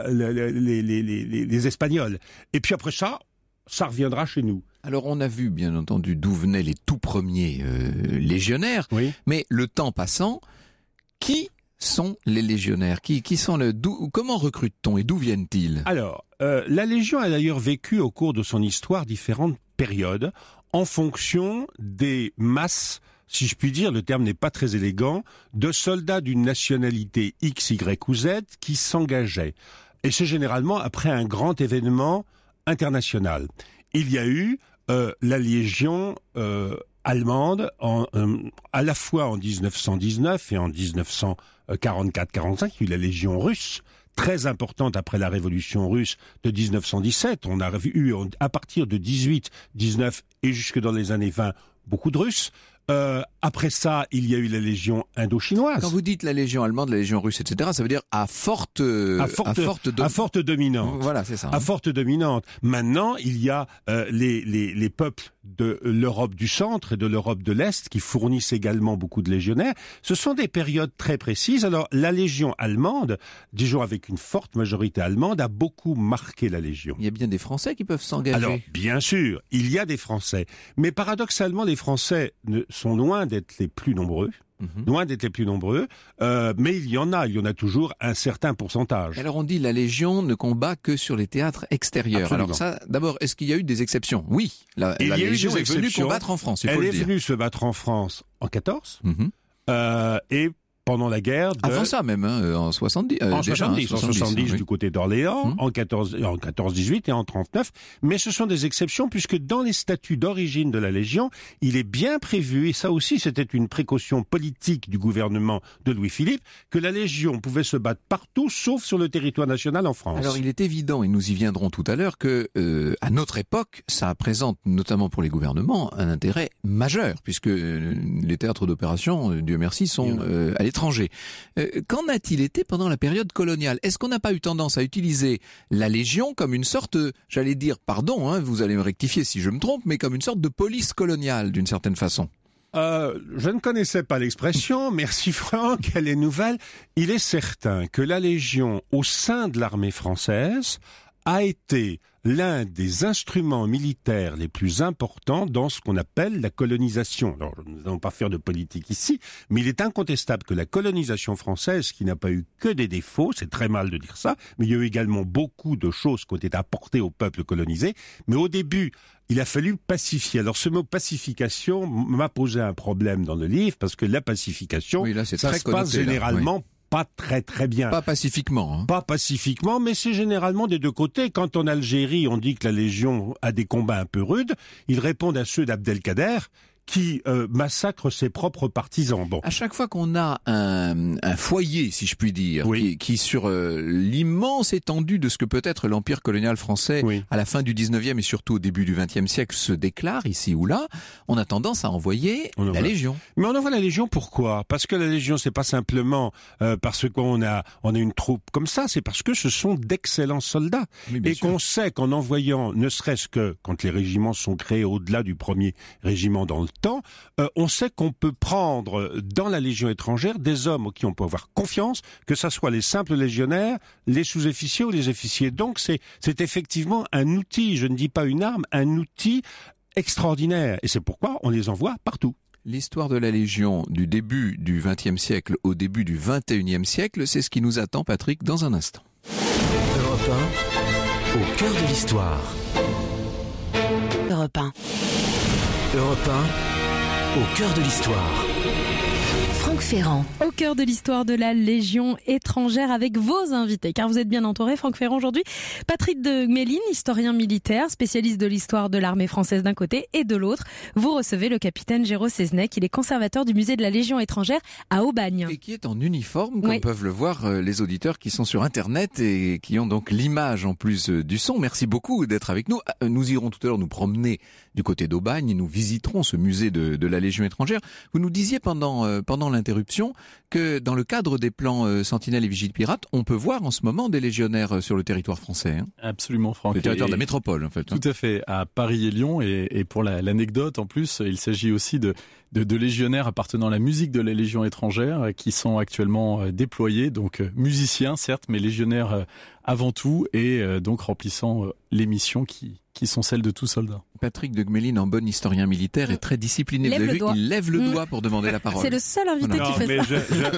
les Espagnols. Et puis après ça reviendra chez nous. Alors on a vu bien entendu d'où venaient les tout premiers légionnaires, mais le temps passant, qui sont les légionnaires? Qui sont comment recrute-t-on et d'où viennent-ils? Alors, la Légion a d'ailleurs vécu au cours de son histoire différentes périodes en fonction des masses, si je puis dire, le terme n'est pas très élégant, de soldats d'une nationalité X, Y ou Z qui s'engageaient. Et c'est généralement après un grand événement international. Il y a eu la Légion allemande à la fois en 1919 et en 1944-45, il y a eu la Légion russe, très importante après la révolution russe de 1917. On a eu à partir de 18, 19 et jusque dans les années 20 beaucoup de Russes. Après ça, il y a eu la Légion indo-chinoise. Quand vous dites la Légion allemande, la Légion russe, etc., ça veut dire à forte dominante. Voilà, c'est ça. À forte dominante. Maintenant, il y a les peuples de l'Europe du centre et de l'Europe de l'Est qui fournissent également beaucoup de légionnaires. Ce sont des périodes très précises. Alors, la Légion allemande, disons avec une forte majorité allemande, a beaucoup marqué la Légion. Il y a bien des Français qui peuvent s'engager. Alors, bien sûr, il y a des Français. Mais paradoxalement, les Français sont loin d'être les plus nombreux. Loin d'être les plus nombreux, mais il y en a toujours un certain pourcentage. Alors on dit la Légion ne combat que sur les théâtres extérieurs. Absolument. Alors ça, d'abord, est-ce qu'il y a eu des exceptions? Oui, la Légion est venue combattre en France, il faut le dire. Elle est venue se battre en France en 14, et pendant la guerre. Avant ça même, en 70. En déjà, 70 oui. du côté d'Orléans, en 14-18 et en 39. Mais ce sont des exceptions puisque dans les statuts d'origine de la Légion, il est bien prévu, et ça aussi c'était une précaution politique du gouvernement de Louis-Philippe, que la Légion pouvait se battre partout sauf sur le territoire national en France. Alors il est évident, et nous y viendrons tout à l'heure, que à notre époque, ça présente notamment pour les gouvernements un intérêt majeur, puisque les théâtres d'opération, Dieu merci, sont à l'étranger. Qu'en a-t-il été pendant la période coloniale ? Est-ce qu'on n'a pas eu tendance à utiliser la Légion comme une sorte, j'allais dire, pardon, vous allez me rectifier si je me trompe, mais comme une sorte de police coloniale d'une certaine façon ? Je ne connaissais pas l'expression, merci Franck, elle est nouvelle. Il est certain que la Légion, au sein de l'armée française, a été l'un des instruments militaires les plus importants dans ce qu'on appelle la colonisation. Alors, nous n'allons pas faire de politique ici, mais il est incontestable que la colonisation française, qui n'a pas eu que des défauts, c'est très mal de dire ça, mais il y a eu également beaucoup de choses qui ont été apportées au peuple colonisé, mais au début, il a fallu pacifier. Alors ce mot pacification m'a posé un problème dans le livre, parce que la pacification, oui, là, ça très se passe généralement pas très bien. Pas pacifiquement. Pas pacifiquement, mais c'est généralement des deux côtés. Quand en Algérie, on dit que la Légion a des combats un peu rudes, ils répondent à ceux d'Abdelkader, qui massacre ses propres partisans. Bon. À chaque fois qu'on a un foyer, si je puis dire, qui sur l'immense étendue de ce que peut être l'empire colonial français à la fin du 19e et surtout au début du 20e siècle se déclare ici ou là, on a tendance à envoyer la Légion. Mais on envoie la Légion pourquoi ? Parce que la Légion, c'est pas simplement parce qu'on a une troupe comme ça, c'est parce que ce sont d'excellents soldats. Et qu'on sait qu'en envoyant, ne serait-ce que quand les régiments sont créés au-delà du premier régiment dans le temps, on sait qu'on peut prendre dans la Légion étrangère des hommes qui on peut avoir confiance, que ça soit les simples légionnaires, les sous-officiers ou les officiers. Donc c'est effectivement un outil, je ne dis pas une arme, un outil extraordinaire. Et c'est pourquoi on les envoie partout. L'histoire de la Légion du début du XXe siècle au début du XXIe siècle, c'est ce qui nous attend, Patrick, dans un instant. Europe 1, au cœur de l'histoire. Europe 1. Europe 1, au cœur de l'histoire. Franck Ferrand. Au cœur de l'histoire de la Légion étrangère avec vos invités, car vous êtes bien entouré, Franck Ferrand aujourd'hui. Patrick de Gmelin, historien militaire, spécialiste de l'histoire de l'armée française d'un côté et de l'autre. Vous recevez le capitaine Géraud Seznec, il est conservateur du musée de la Légion étrangère à Aubagne. Et qui est en uniforme, comme peuvent le voir les auditeurs qui sont sur Internet et qui ont donc l'image en plus du son. Merci beaucoup d'être avec nous. Nous irons tout à l'heure nous promener du côté d'Aubagne et nous visiterons ce musée de la Légion étrangère. Vous nous disiez pendant l'interruption que dans le cadre des plans Sentinelle et Vigile Pirate, on peut voir en ce moment des légionnaires sur le territoire français. Absolument, Franck. Le territoire de la métropole, en fait. Tout à fait, à Paris et Lyon. Et pour l'anecdote, en plus, il s'agit aussi de légionnaires appartenant à la musique de la Légion étrangère qui sont actuellement déployés, donc musiciens certes, mais légionnaires avant tout, et donc remplissant les missions qui sont celles de tout soldat. Patrick de Gmelin, en bon historien militaire, est très discipliné. Vous avez vu qu'il lève le doigt pour demander la parole. C'est le seul invité qui fait ça.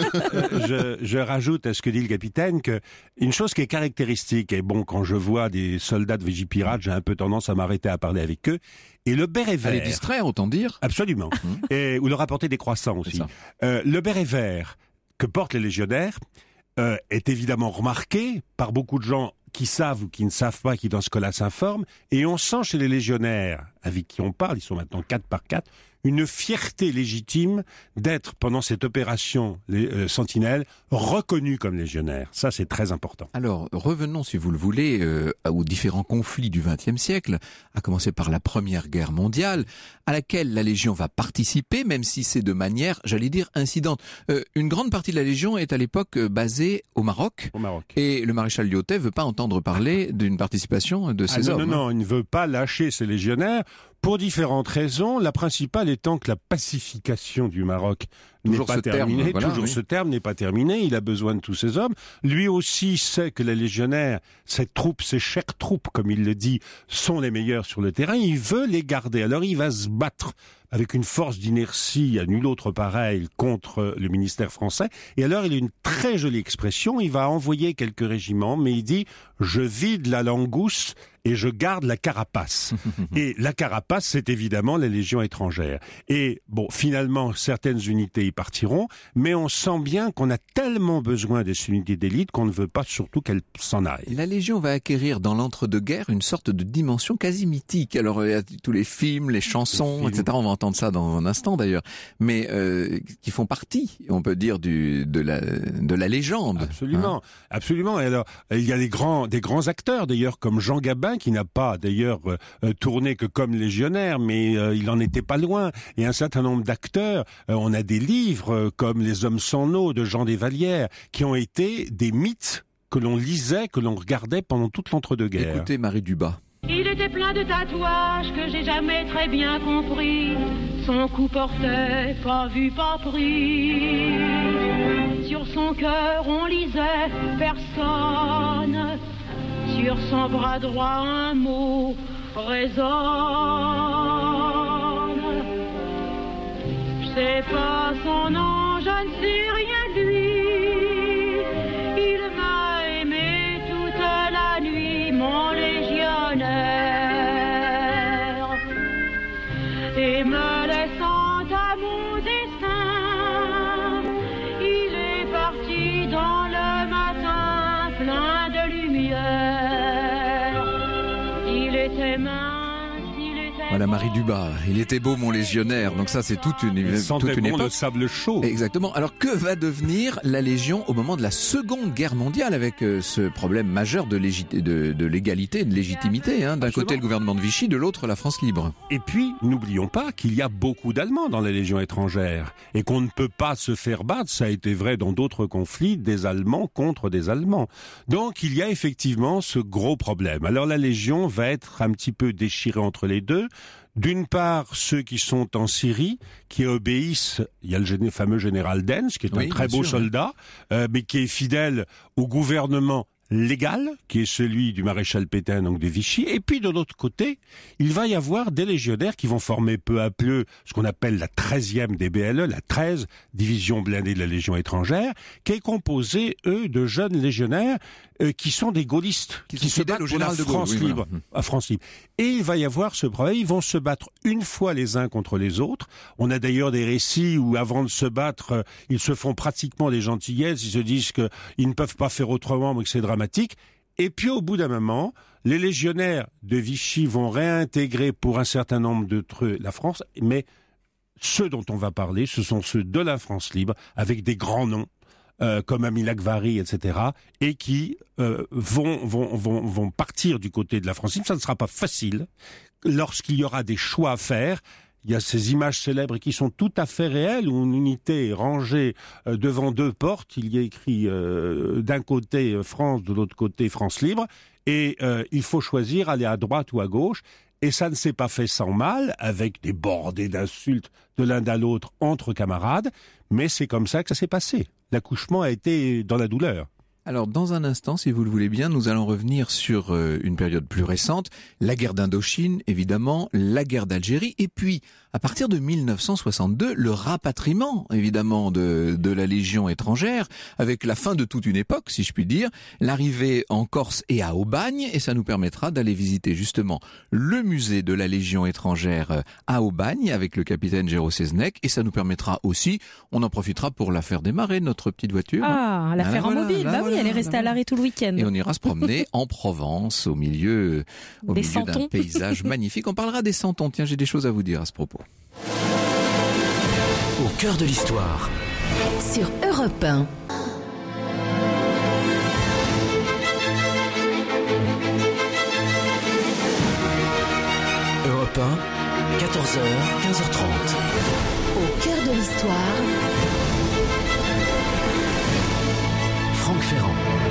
Je rajoute à ce que dit le capitaine que une chose qui est caractéristique, et bon, quand je vois des soldats de Vigipirate, j'ai un peu tendance à m'arrêter à parler avec eux, et le béret vert... À les distraire, autant dire. Absolument. Ou leur apporter des croissants aussi. Le béret vert que portent les légionnaires est évidemment remarqué par beaucoup de gens qui savent ou qui ne savent pas, qui dans ce cas-là s'informent, et on sent chez les légionnaires avec qui on parle, ils sont maintenant 4 par 4, une fierté légitime d'être, pendant cette opération Sentinelle, reconnus comme légionnaires. Ça, c'est très important. Alors, revenons, si vous le voulez, aux différents conflits du XXe siècle, à commencer par la Première Guerre mondiale, à laquelle la Légion va participer, même si c'est de manière, j'allais dire, incidente. Une grande partie de la Légion est à l'époque basée au Maroc. Et le maréchal Lyautey veut pas entendre parler d'une participation de ces hommes. Non, il ne veut pas lâcher ses légionnaires. Pour différentes raisons, la principale étant que la pacification du Maroc n'est pas terminée. Ce terme n'est pas terminé, il a besoin de tous ces hommes. Lui aussi sait que les légionnaires, ces troupes, ces chères troupes, comme il le dit, sont les meilleures sur le terrain, il veut les garder. Alors il va se battre avec une force d'inertie à nul autre pareil contre le ministère français. Et alors il a une très jolie expression, il va envoyer quelques régiments, mais il dit « je vide la langouste » et je garde la carapace. Et la carapace, c'est évidemment la Légion étrangère. Et bon, finalement, certaines unités partiront, mais on sent bien qu'on a tellement besoin de ces unités d'élite qu'on ne veut pas surtout qu'elles s'en aillent. La Légion va acquérir dans l'entre-deux-guerres une sorte de dimension quasi mythique. Alors il y a tous les films, les chansons, etc. On va entendre ça dans un instant d'ailleurs, mais qui font partie, on peut dire, de la légende. Absolument, absolument. Et alors il y a des grands acteurs d'ailleurs, comme Jean Gabin, qui n'a pas d'ailleurs tourné que comme légionnaire, mais il en était pas loin. Et un certain nombre d'acteurs, on a des livres comme Les Hommes sans nos de Jean Desvallières, qui ont été des mythes que l'on lisait, que l'on regardait pendant toute l'entre-deux-guerres. Écoutez Marie Dubas. Il était plein de tatouages que j'ai jamais très bien compris. Son cou portait pas vu, pas pris. Sur son cœur on lisait personne. Sur son bras droit un mot résonne. Je sais pas son nom, je ne sais rien de lui. Il m'a aimé toute la nuit, mon légionnaire. Et me laissant à mon destin, il est parti dans le matin plein de lumière. Il était mince. Voilà Marie Dubas, il était beau mon légionnaire, donc ça c'est toute une époque. Le sable chaud. Exactement. Alors que va devenir la Légion au moment de la Seconde Guerre mondiale avec ce problème majeur de l'égalité et de légitimité, hein, d'un côté le gouvernement de Vichy, de l'autre la France libre. Et puis, n'oublions pas qu'il y a beaucoup d'Allemands dans la Légion étrangère et qu'on ne peut pas se faire battre, ça a été vrai dans d'autres conflits, des Allemands contre des Allemands. Donc il y a effectivement ce gros problème. Alors la Légion va être un petit peu déchirée entre les deux. D'une part, ceux qui sont en Syrie, qui obéissent, il y a le fameux général Dens, qui est un très beau soldat, mais qui est fidèle au gouvernement légal, qui est celui du maréchal Pétain, donc de Vichy. Et puis de l'autre côté, il va y avoir des légionnaires qui vont former peu à peu ce qu'on appelle la 13e DBLE, la 13 division blindée de la Légion étrangère, qui est composée, eux, de jeunes légionnaires qui sont des gaullistes, qui se battent pour la France libre, à France libre. Et il va y avoir ce problème, ils vont se battre une fois les uns contre les autres. On a d'ailleurs des récits où, avant de se battre, ils se font pratiquement des gentillesses, ils se disent qu'ils ne peuvent pas faire autrement, mais que c'est dramatique. Et puis, au bout d'un moment, les légionnaires de Vichy vont réintégrer pour un certain nombre d'entre eux la France, mais ceux dont on va parler, ce sont ceux de la France libre, avec des grands noms, comme Amilcar Vary, etc., et qui vont partir du côté de la France libre. Ça ne sera pas facile lorsqu'il y aura des choix à faire. Il y a ces images célèbres qui sont tout à fait réelles, où une unité est rangée devant deux portes. Il y a écrit d'un côté France, de l'autre côté France libre, et il faut choisir, aller à droite ou à gauche. Et ça ne s'est pas fait sans mal, avec des bordées d'insultes de l'un à l'autre entre camarades, mais c'est comme ça que ça s'est passé. L'accouchement a été dans la douleur. Alors, dans un instant, si vous le voulez bien, nous allons revenir sur une période plus récente, la guerre d'Indochine, évidemment, la guerre d'Algérie, et puis, à partir de 1962, le rapatriement, évidemment, de la Légion étrangère, avec la fin de toute une époque, si je puis dire, l'arrivée en Corse et à Aubagne, et ça nous permettra d'aller visiter justement le musée de la Légion étrangère à Aubagne, avec le capitaine Géraud Seznec, et ça nous permettra aussi, on en profitera pour la faire démarrer, notre petite voiture. Ah, la faire en mobile, bah oui. Elle est restée à l'arrêt tout le week-end. Et on ira se promener en Provence, au milieu d'un paysage magnifique. On parlera des santons. Tiens, j'ai des choses à vous dire à ce propos. Au cœur de l'histoire. Sur Europe 1. Europe 1, 14h, 15h30. Au cœur de l'histoire. Franck Ferrand.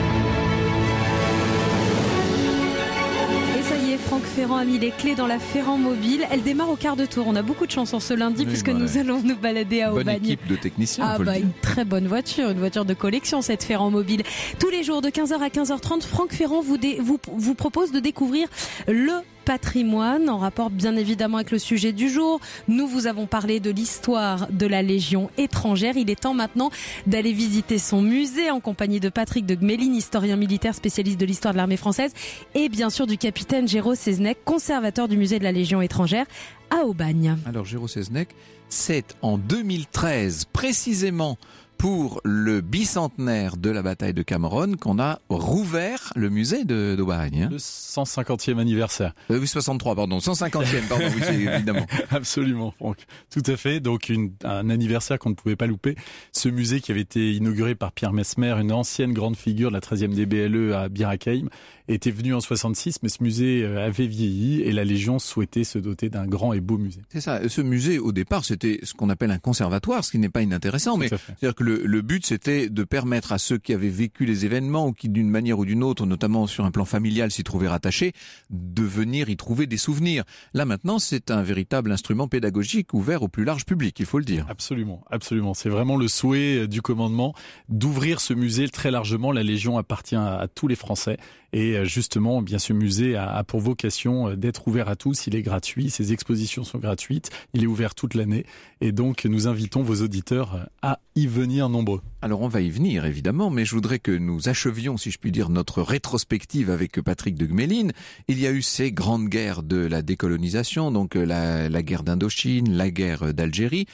Et ça y est, Franck Ferrand a mis les clés dans la Ferrand mobile. Elle démarre au quart de tour. On a beaucoup de chance en ce lundi puisque nous allons nous balader à Aubagne. Bonne équipe de techniciens. Ah bah une très bonne voiture, une voiture de collection cette Ferrand mobile. Tous les jours de 15h à 15h30, Franck Ferrand vous propose de découvrir le patrimoine, en rapport bien évidemment avec le sujet du jour. Nous vous avons parlé de l'histoire de la Légion étrangère. Il est temps maintenant d'aller visiter son musée en compagnie de Patrick de Gmelin, historien militaire spécialiste de l'histoire de l'armée française, et bien sûr du capitaine Géraud Seznec, conservateur du musée de la Légion étrangère à Aubagne. Alors Géraud Seznec, c'est en 2013 précisément pour le bicentenaire de la bataille de Cameron qu'on a rouvert le musée d'Aubagne. Le 150e anniversaire. Oui, 63, pardon. 150e, pardon, oui, c'est évidemment. Absolument, Franck. Tout à fait. Donc, un anniversaire qu'on ne pouvait pas louper. Ce musée qui avait été inauguré par Pierre Messmer, une ancienne grande figure de la 13e DBLE à Bir Hakeim, était venu en 66, mais ce musée avait vieilli et la Légion souhaitait se doter d'un grand et beau musée. C'est ça. Ce musée, au départ, c'était ce qu'on appelle un conservatoire, ce qui n'est pas inintéressant, mais c'est-à-dire que le but, c'était de permettre à ceux qui avaient vécu les événements ou qui, d'une manière ou d'une autre, notamment sur un plan familial, s'y trouvaient rattachés, de venir y trouver des souvenirs. Là, maintenant, c'est un véritable instrument pédagogique ouvert au plus large public, il faut le dire. Absolument, absolument. C'est vraiment le souhait du commandement d'ouvrir ce musée très largement. La Légion appartient à tous les Français. Et justement, bien ce musée a pour vocation d'être ouvert à tous. Il est gratuit, ses expositions sont gratuites, il est ouvert toute l'année. Et donc, nous invitons vos auditeurs à y venir nombreux. Alors, on va y venir, évidemment, mais je voudrais que nous achevions, si je puis dire, notre rétrospective avec Patrick de Gmelin. Il y a eu ces grandes guerres de la décolonisation, donc la guerre d'Indochine, la guerre d'Algérie.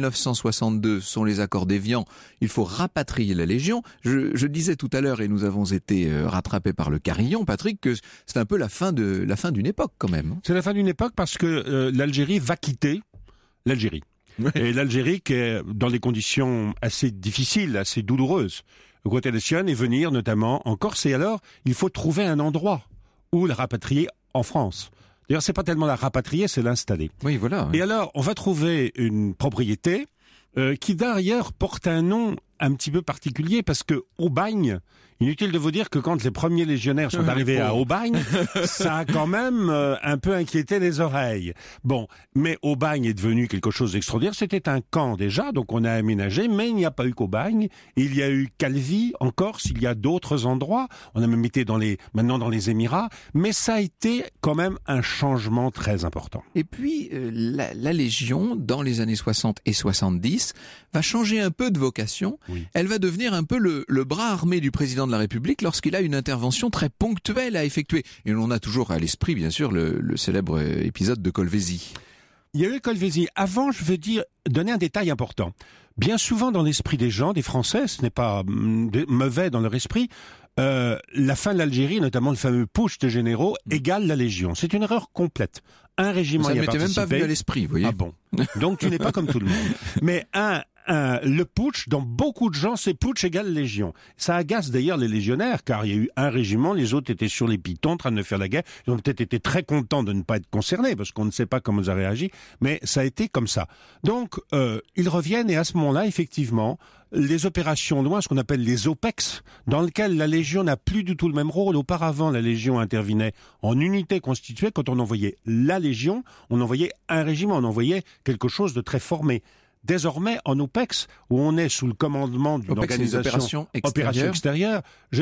1962 sont les accords d'Évian. Il faut rapatrier la Légion. Je disais tout à l'heure, et nous avons été rattrapés par le carillon, Patrick, que c'est un peu la fin d'une époque quand même. C'est la fin d'une époque parce que l'Algérie va quitter l'Algérie. Et l'Algérie qui est dans des conditions assez difficiles, assez douloureuses, au côté des Siones, et venir notamment en Corse. Et alors, il faut trouver un endroit où la rapatrier en France. D'ailleurs, c'est pas tellement la rapatrier, c'est l'installer. Oui, voilà. Et alors, on va trouver une propriété qui d'ailleurs porte un nom un petit peu particulier parce que Aubagne, inutile de vous dire que quand les premiers légionnaires sont arrivés à Aubagne, ça a quand même un peu inquiété les oreilles. Bon, mais Aubagne est devenu quelque chose d'extraordinaire. C'était un camp déjà, donc on a aménagé, mais il n'y a pas eu qu'Aubagne. Il y a eu Calvi en Corse, il y a d'autres endroits. On a même été maintenant dans les Émirats, mais ça a été quand même un changement très important. Et puis, la Légion, dans les années 60 et 70, va changer un peu de vocation. Oui. Elle va devenir un peu le bras armé du président de la République lorsqu'il a une intervention très ponctuelle à effectuer. Et on a toujours à l'esprit, bien sûr, le célèbre épisode de Colvézi. Il y a eu Colvézi. Avant, je veux dire, donner un détail important. Bien souvent, dans l'esprit des gens, des Français, ce n'est pas mauvais dans leur esprit, la fin de l'Algérie, notamment le fameux putsch des généraux, égale la Légion. C'est une erreur complète. Un régiment y a participé. Ça ne m'était même pas venu à l'esprit, vous voyez. Ah bon. Donc tu n'es pas comme tout le monde. Mais le putsch, dans beaucoup de gens, c'est putsch égale Légion. Ça agace d'ailleurs les légionnaires, car il y a eu un régiment, les autres étaient sur les pitons en train de faire la guerre. Ils ont peut-être été très contents de ne pas être concernés, parce qu'on ne sait pas comment ils ont réagi, mais ça a été comme ça. Donc, ils reviennent, et à ce moment-là, effectivement, les opérations loin, ce qu'on appelle les OPEX, dans lesquelles la Légion n'a plus du tout le même rôle. Auparavant, la Légion intervenait en unité constituée. Quand on envoyait la Légion, on envoyait un régiment, on envoyait quelque chose de très formé. Désormais, en OPEX, où on est sous le commandement d'une organisation opération extérieure,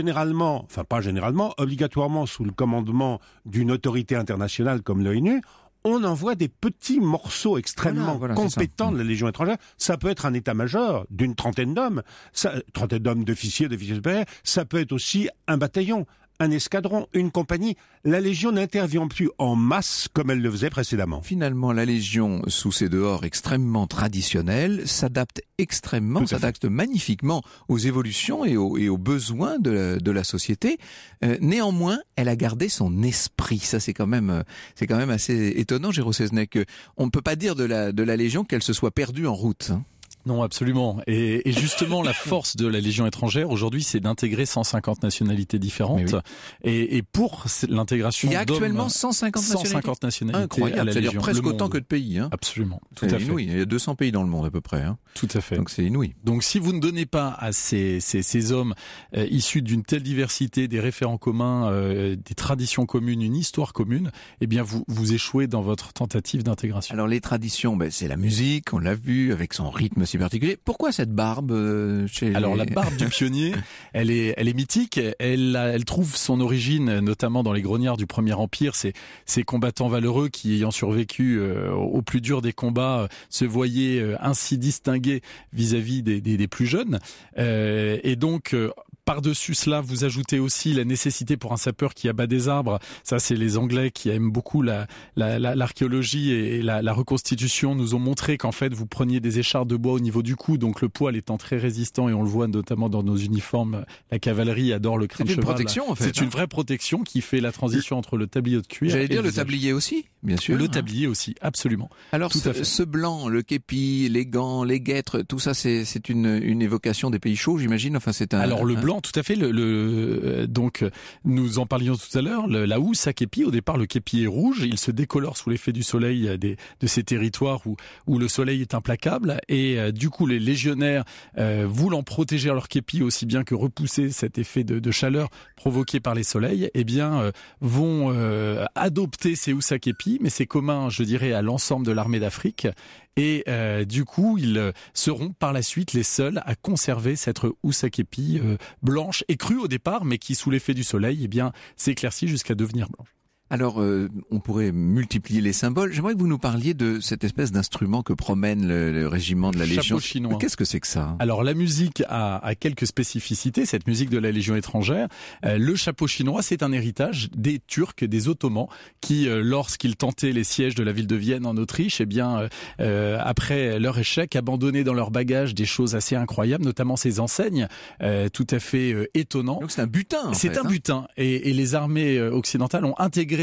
obligatoirement sous le commandement d'une autorité internationale comme l'ONU, on envoie des petits morceaux extrêmement compétents de la Légion étrangère. Ça peut être un état-major d'une trentaine d'hommes, d'officiers supérieurs. Ça peut être aussi un bataillon, un escadron, une compagnie. La Légion n'intervient plus en masse comme elle le faisait précédemment. Finalement, la Légion, sous ses dehors extrêmement traditionnels, s'adapte magnifiquement aux évolutions et aux besoins de la société. Néanmoins, elle a gardé son esprit. Ça, c'est quand même assez étonnant, Géraud Seznec. On ne peut pas dire de la Légion qu'elle se soit perdue en route. Non, absolument. Et justement, la force de la Légion étrangère, aujourd'hui, c'est d'intégrer 150 nationalités différentes. Oui. Et pour l'intégration il y a actuellement 150 nationalités incroyable, à la c'est-à-dire Légion. presque autant que de pays. Hein. Absolument. Tout à fait. Inouï. Il y a 200 pays dans le monde à peu près. Hein. Tout à fait. Donc c'est inouï. Donc si vous ne donnez pas à ces hommes issus d'une telle diversité, des référents communs, des traditions communes, une histoire commune, eh bien vous échouez dans votre tentative d'intégration. Alors les traditions, c'est la musique, on l'a vu, avec son rythme si si particulier. Pourquoi cette barbe Alors la barbe du pionnier, elle est mythique. Elle trouve son origine notamment dans les grognards du Premier Empire. Ces combattants valeureux qui, ayant survécu au plus dur des combats, se voyaient ainsi distingués vis-à-vis des plus jeunes. Et donc par-dessus cela, vous ajoutez aussi la nécessité pour un sapeur qui abat des arbres. Ça, c'est les Anglais qui aiment beaucoup l'archéologie et la reconstitution, nous ont montré qu'en fait, vous preniez des écharpes de bois au niveau du cou, donc le poil étant très résistant, et on le voit notamment dans nos uniformes. La cavalerie adore le crin de cheval. C'est une protection, en fait. C'est une vraie protection qui fait la transition entre le tablier de cuir. J'allais dire le tablier aussi, bien sûr. Le tablier aussi, absolument. Alors, ce blanc, le képi, les gants, les guêtres, tout ça, c'est une évocation des pays chauds, j'imagine. Enfin, c'est un. Alors le blanc, tout à fait. Donc, nous en parlions tout à l'heure. La housse à képi, au départ, le képi est rouge. Il se décolore sous l'effet du soleil de ces territoires où le soleil est implacable. Et du coup, les légionnaires, voulant protéger leur képi aussi bien que repousser cet effet de chaleur provoqué par les soleils, eh bien, vont adopter ces housses à képi. Mais c'est commun, je dirais, à l'ensemble de l'armée d'Afrique. Et du coup, ils seront par la suite les seuls à conserver cette housse à képi blanche et crue au départ, mais qui, sous l'effet du soleil, eh bien, s'éclaircit jusqu'à devenir blanche. Alors, on pourrait multiplier les symboles. J'aimerais que vous nous parliez de cette espèce d'instrument que promène le régiment de la Légion. Chapeau chinois. Qu'est-ce que c'est que ça ? Alors, la musique a quelques spécificités, cette musique de la Légion étrangère. Le chapeau chinois, c'est un héritage des Turcs, des Ottomans, qui, lorsqu'ils tentaient les sièges de la ville de Vienne en Autriche, eh bien, après leur échec, abandonnaient dans leur bagage des choses assez incroyables, notamment ces enseignes tout à fait étonnantes. Donc c'est un butin, C'est un butin. Et les armées occidentales ont intégré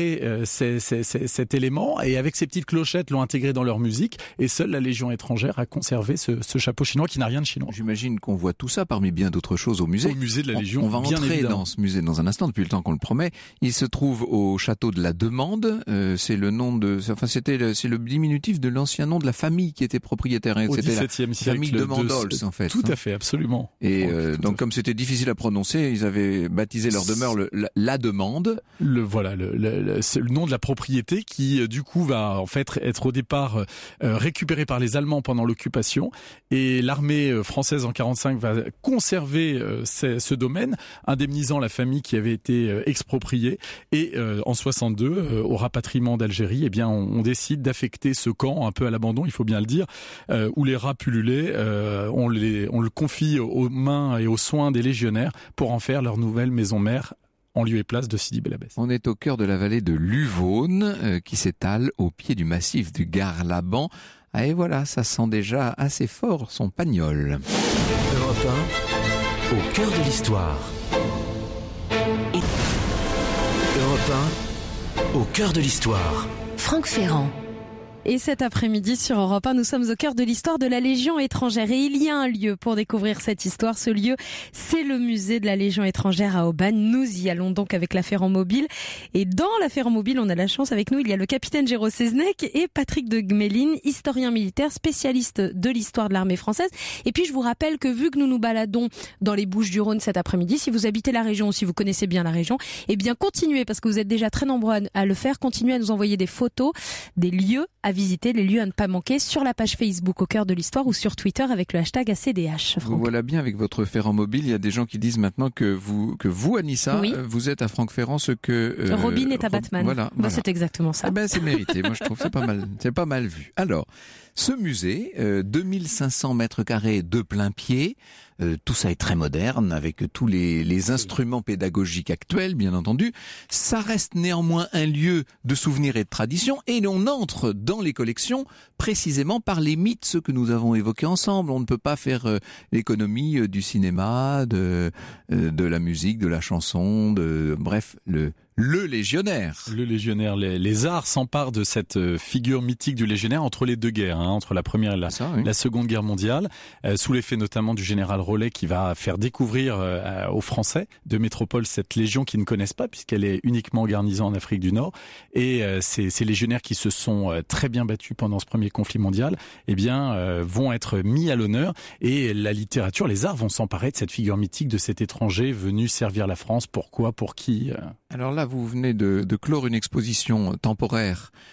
cet élément, et avec ces petites clochettes l'ont intégré dans leur musique, et seule la Légion étrangère a conservé ce chapeau chinois qui n'a rien de chinois. J'imagine qu'on voit tout ça parmi bien d'autres choses au musée. Au musée de la Légion. On va entrer dans ce musée dans un instant, depuis le temps qu'on le promet. Il se trouve au château de la Demande. C'est le nom c'est le diminutif de l'ancien nom de la famille qui était propriétaire. Au c'était XVIIe siècle. La famille de Mandols, en fait. Tout à fait, absolument. Et donc, comme c'était difficile à prononcer, ils avaient baptisé leur demeure la Demande. C'est le nom de la propriété qui, du coup, va en fait être au départ récupéré par les Allemands pendant l'occupation, et l'armée française en 45 va conserver ce domaine, indemnisant la famille qui avait été expropriée. Et en 62, au rapatriement d'Algérie, eh bien, on décide d'affecter ce camp un peu à l'abandon, il faut bien le dire, où les rats pullulaient. On le confie aux mains et aux soins des légionnaires pour en faire leur nouvelle maison mère, en lieu et place de Sidi Bel Abbès. On est au cœur de la vallée de l'Uvaune, qui s'étale au pied du massif du Gare-Laban. Ah, et voilà, ça sent déjà assez fort son pagnol. Europe 1, au cœur de l'histoire. Europe 1, au cœur de l'histoire. Franck Ferrand. Et cet après-midi sur Europe 1, nous sommes au cœur de l'histoire de la Légion étrangère. Et il y a un lieu pour découvrir cette histoire. Ce lieu, c'est le musée de la Légion étrangère à Aubagne. Nous y allons donc avec la Ferrand-Mobile. Et dans la Ferrand-Mobile, on a la chance avec nous, il y a le capitaine Géraud Seznec et Patrick de Gméline, historien militaire, spécialiste de l'histoire de l'armée française. Et puis je vous rappelle que vu que nous nous baladons dans les Bouches-du-Rhône cet après-midi, si vous habitez la région ou si vous connaissez bien la région, eh bien continuez, parce que vous êtes déjà très nombreux à le faire, continuez à nous envoyer des photos, des lieux à visiter, les lieux à ne pas manquer sur la page Facebook au cœur de l'histoire ou sur Twitter avec le hashtag ACDH. Vous voilà bien avec votre Ferrand-Mobile. Il y a des gens qui disent maintenant que vous Anissa, oui, vous êtes à Franck-Ferrand ce que Robin est à Batman. Voilà. C'est exactement ça. Eh ben, c'est mérité. Moi, je trouve c'est pas mal vu. Alors, ce musée, 2500 mètres carrés de plein pied, tout ça est très moderne, avec tous les instruments pédagogiques actuels, bien entendu. Ça reste néanmoins un lieu de souvenirs et de tradition, et l'on entre dans les collections précisément par les mythes, ceux que nous avons évoqués ensemble. On ne peut pas faire l'économie du cinéma, de la musique, de la chanson, bref, le légionnaire. Le légionnaire, les arts s'emparent de cette figure mythique du légionnaire entre les deux guerres, entre la première et la seconde guerre mondiale, sous l'effet notamment du général Rollet qui va faire découvrir aux Français de métropole cette légion qu'ils ne connaissent pas puisqu'elle est uniquement garnison en Afrique du Nord. Et ces légionnaires qui se sont très bien battus pendant ce premier conflit mondial, eh bien, vont être mis à l'honneur, et la littérature, les arts vont s'emparer de cette figure mythique de cet étranger venu servir la France. Pourquoi, pour qui Alors là, vous venez de clore une exposition temporaire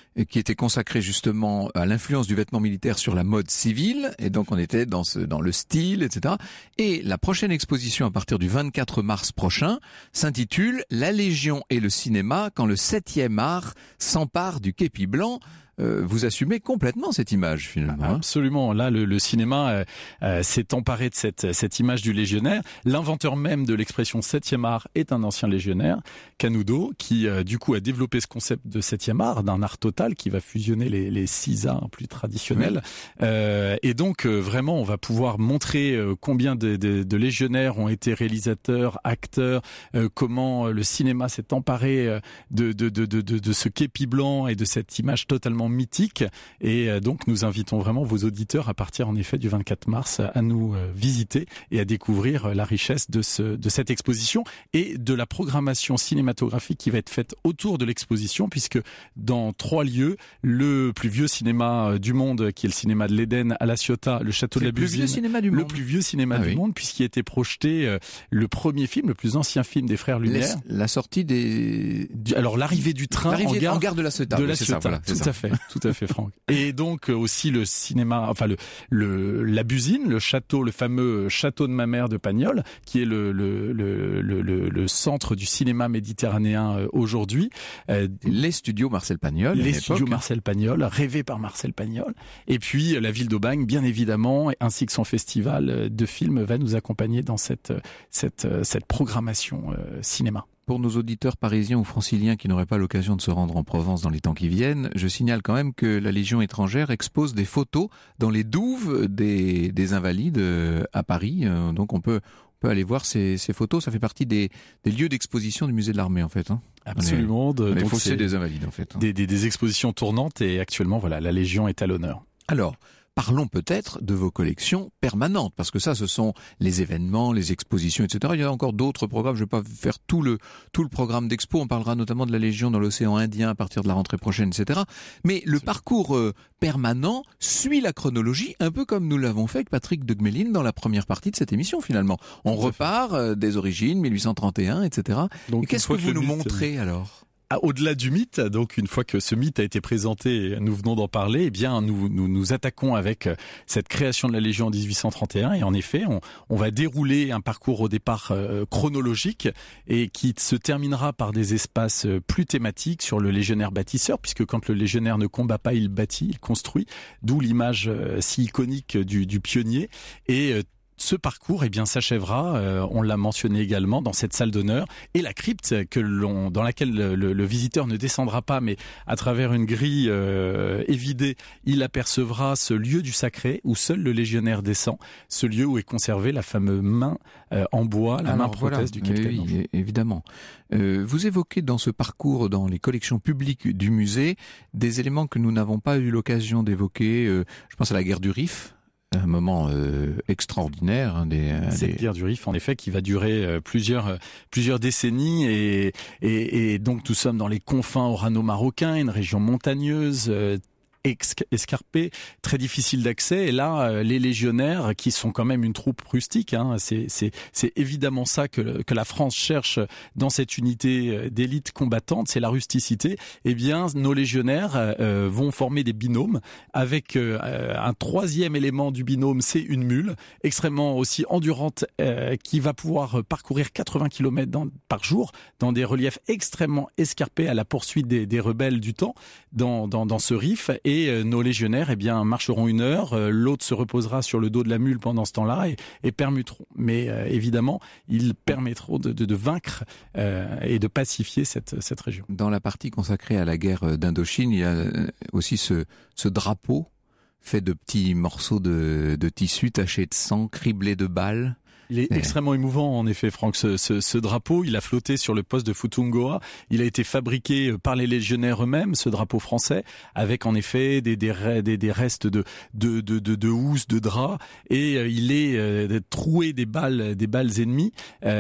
qui était consacré justement à l'influence du vêtement militaire sur la mode civile, et donc on était dans le style, etc. Et la prochaine exposition à partir du 24 mars prochain s'intitule « La Légion et le cinéma quand le 7e art s'empare du képi blanc ». Vous assumez complètement cette image finalement. Absolument. Là, le cinéma s'est emparé de cette image du légionnaire. L'inventeur même de l'expression 7e art est un ancien légionnaire, Canudo, qui du coup a développé ce concept de 7e art, d'un art total qui va fusionner les 6 arts plus traditionnels. Oui. Et donc vraiment, on va pouvoir montrer combien de légionnaires ont été réalisateurs, acteurs, comment le cinéma s'est emparé de ce képi blanc et de cette image totalement mythique, et donc nous invitons vraiment vos auditeurs à partir en effet du 24 mars à nous visiter et à découvrir la richesse de cette exposition et de la programmation cinématographique qui va être faite autour de l'exposition, puisque dans 3 lieux, le plus vieux cinéma du monde qui est le cinéma de l'Éden à La Ciotat, le château de la Buzine, le plus vieux cinéma du monde puisqu'il a été projeté le premier film, le plus ancien film des frères Lumière. La sortie alors l'arrivée du train en gare de la Ciotat. De la Ciotat, voilà, tout à fait, Franck. Et donc aussi le cinéma, enfin la Buzine, le fameux château de ma mère de Pagnol, qui est le centre du cinéma méditerranéen aujourd'hui. Les studios Marcel Pagnol. Marcel Pagnol, rêvés par Marcel Pagnol. Et puis la ville d'Aubagne, bien évidemment, ainsi que son festival de films va nous accompagner dans cette programmation cinéma. Pour nos auditeurs parisiens ou franciliens qui n'auraient pas l'occasion de se rendre en Provence dans les temps qui viennent, je signale quand même que la Légion étrangère expose des photos dans les douves des Invalides à Paris. Donc on peut aller voir ces photos. Ça fait partie des lieux d'exposition du musée de l'Armée en fait. Absolument. Les fossés des Invalides en fait. Des expositions tournantes, et actuellement voilà, la Légion est à l'honneur. Alors, parlons peut-être de vos collections permanentes, parce que ça, ce sont les événements, les expositions, etc. Il y a encore d'autres programmes. Je ne vais pas faire tout le programme d'expo. On parlera notamment de la Légion dans l'océan Indien à partir de la rentrée prochaine, etc. Mais le parcours permanent suit la chronologie, un peu comme nous l'avons fait avec Patrick de Gmelin dans la première partie de cette émission, finalement. On repart des origines, 1831, etc. Donc, qu'est-ce que vous nous montrez alors ? Au-delà du mythe, donc une fois que ce mythe a été présenté, nous venons d'en parler, eh bien nous attaquons avec cette création de la Légion en 1831, et en effet on va dérouler un parcours au départ chronologique et qui se terminera par des espaces plus thématiques sur le légionnaire bâtisseur, puisque quand le légionnaire ne combat pas, il bâtit, il construit, d'où l'image si iconique du pionnier. Et ce parcours, eh bien, s'achèvera, on l'a mentionné également, dans cette salle d'honneur, et la crypte dans laquelle le visiteur ne descendra pas, mais à travers une grille évidée, il apercevra ce lieu du sacré où seul le légionnaire descend, ce lieu où est conservée la fameuse main en bois, la main prothèse du capitaine. Oui, évidemment. Vous évoquez dans ce parcours, dans les collections publiques du musée, des éléments que nous n'avons pas eu l'occasion d'évoquer. Je pense à la guerre du Rif. Un moment extraordinaire. Cette guerre du Rif, en effet, qui va durer plusieurs décennies, et donc nous sommes dans les confins orano-marocains, une région montagneuse, escarpé, très difficile d'accès, et là les légionnaires, qui sont quand même une troupe rustique, c'est évidemment ça que la France cherche dans cette unité d'élite combattante, c'est la rusticité. Eh bien nos légionnaires vont former des binômes avec un troisième élément du binôme, c'est une mule extrêmement aussi endurante qui va pouvoir parcourir 80 km par jour dans des reliefs extrêmement escarpés à la poursuite des rebelles du temps dans ce Rif. Et nos légionnaires, eh bien, marcheront 1 heure, l'autre se reposera sur le dos de la mule pendant ce temps-là et permuteront. Mais évidemment, ils permettront de vaincre et de pacifier cette région. Dans la partie consacrée à la guerre d'Indochine, il y a aussi ce drapeau fait de petits morceaux de tissu tachés de sang, criblés de balles. Il est extrêmement émouvant, en effet, Franck. Ce drapeau, il a flotté sur le poste de Futungoa. Il a été fabriqué par les légionnaires eux-mêmes, ce drapeau français, avec en effet des restes de housses, de draps, et il est troué des balles ennemies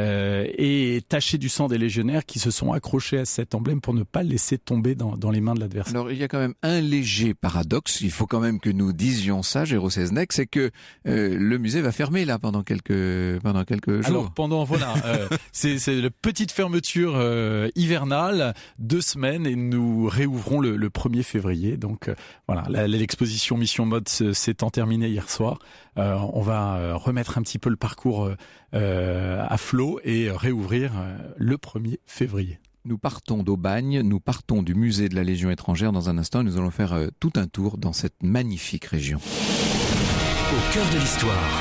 et taché du sang des légionnaires qui se sont accrochés à cet emblème pour ne pas le laisser tomber dans les mains de l'adversaire. Alors il y a quand même un léger paradoxe. Il faut quand même que nous disions ça, Géraud Seznec, c'est que le musée va fermer là pendant quelques pendant quelques jours. Alors pendant c'est la petite fermeture hivernale, 2 semaines et nous réouvrons le 1er février. Donc voilà, l'exposition Mission Mode s'étant terminée hier soir, on va remettre un petit peu le parcours à flot et réouvrir le 1er février. Nous partons d'Aubagne, nous partons du musée de la Légion étrangère dans un instant. Nous allons faire tout un tour dans cette magnifique région. Au cœur de l'histoire.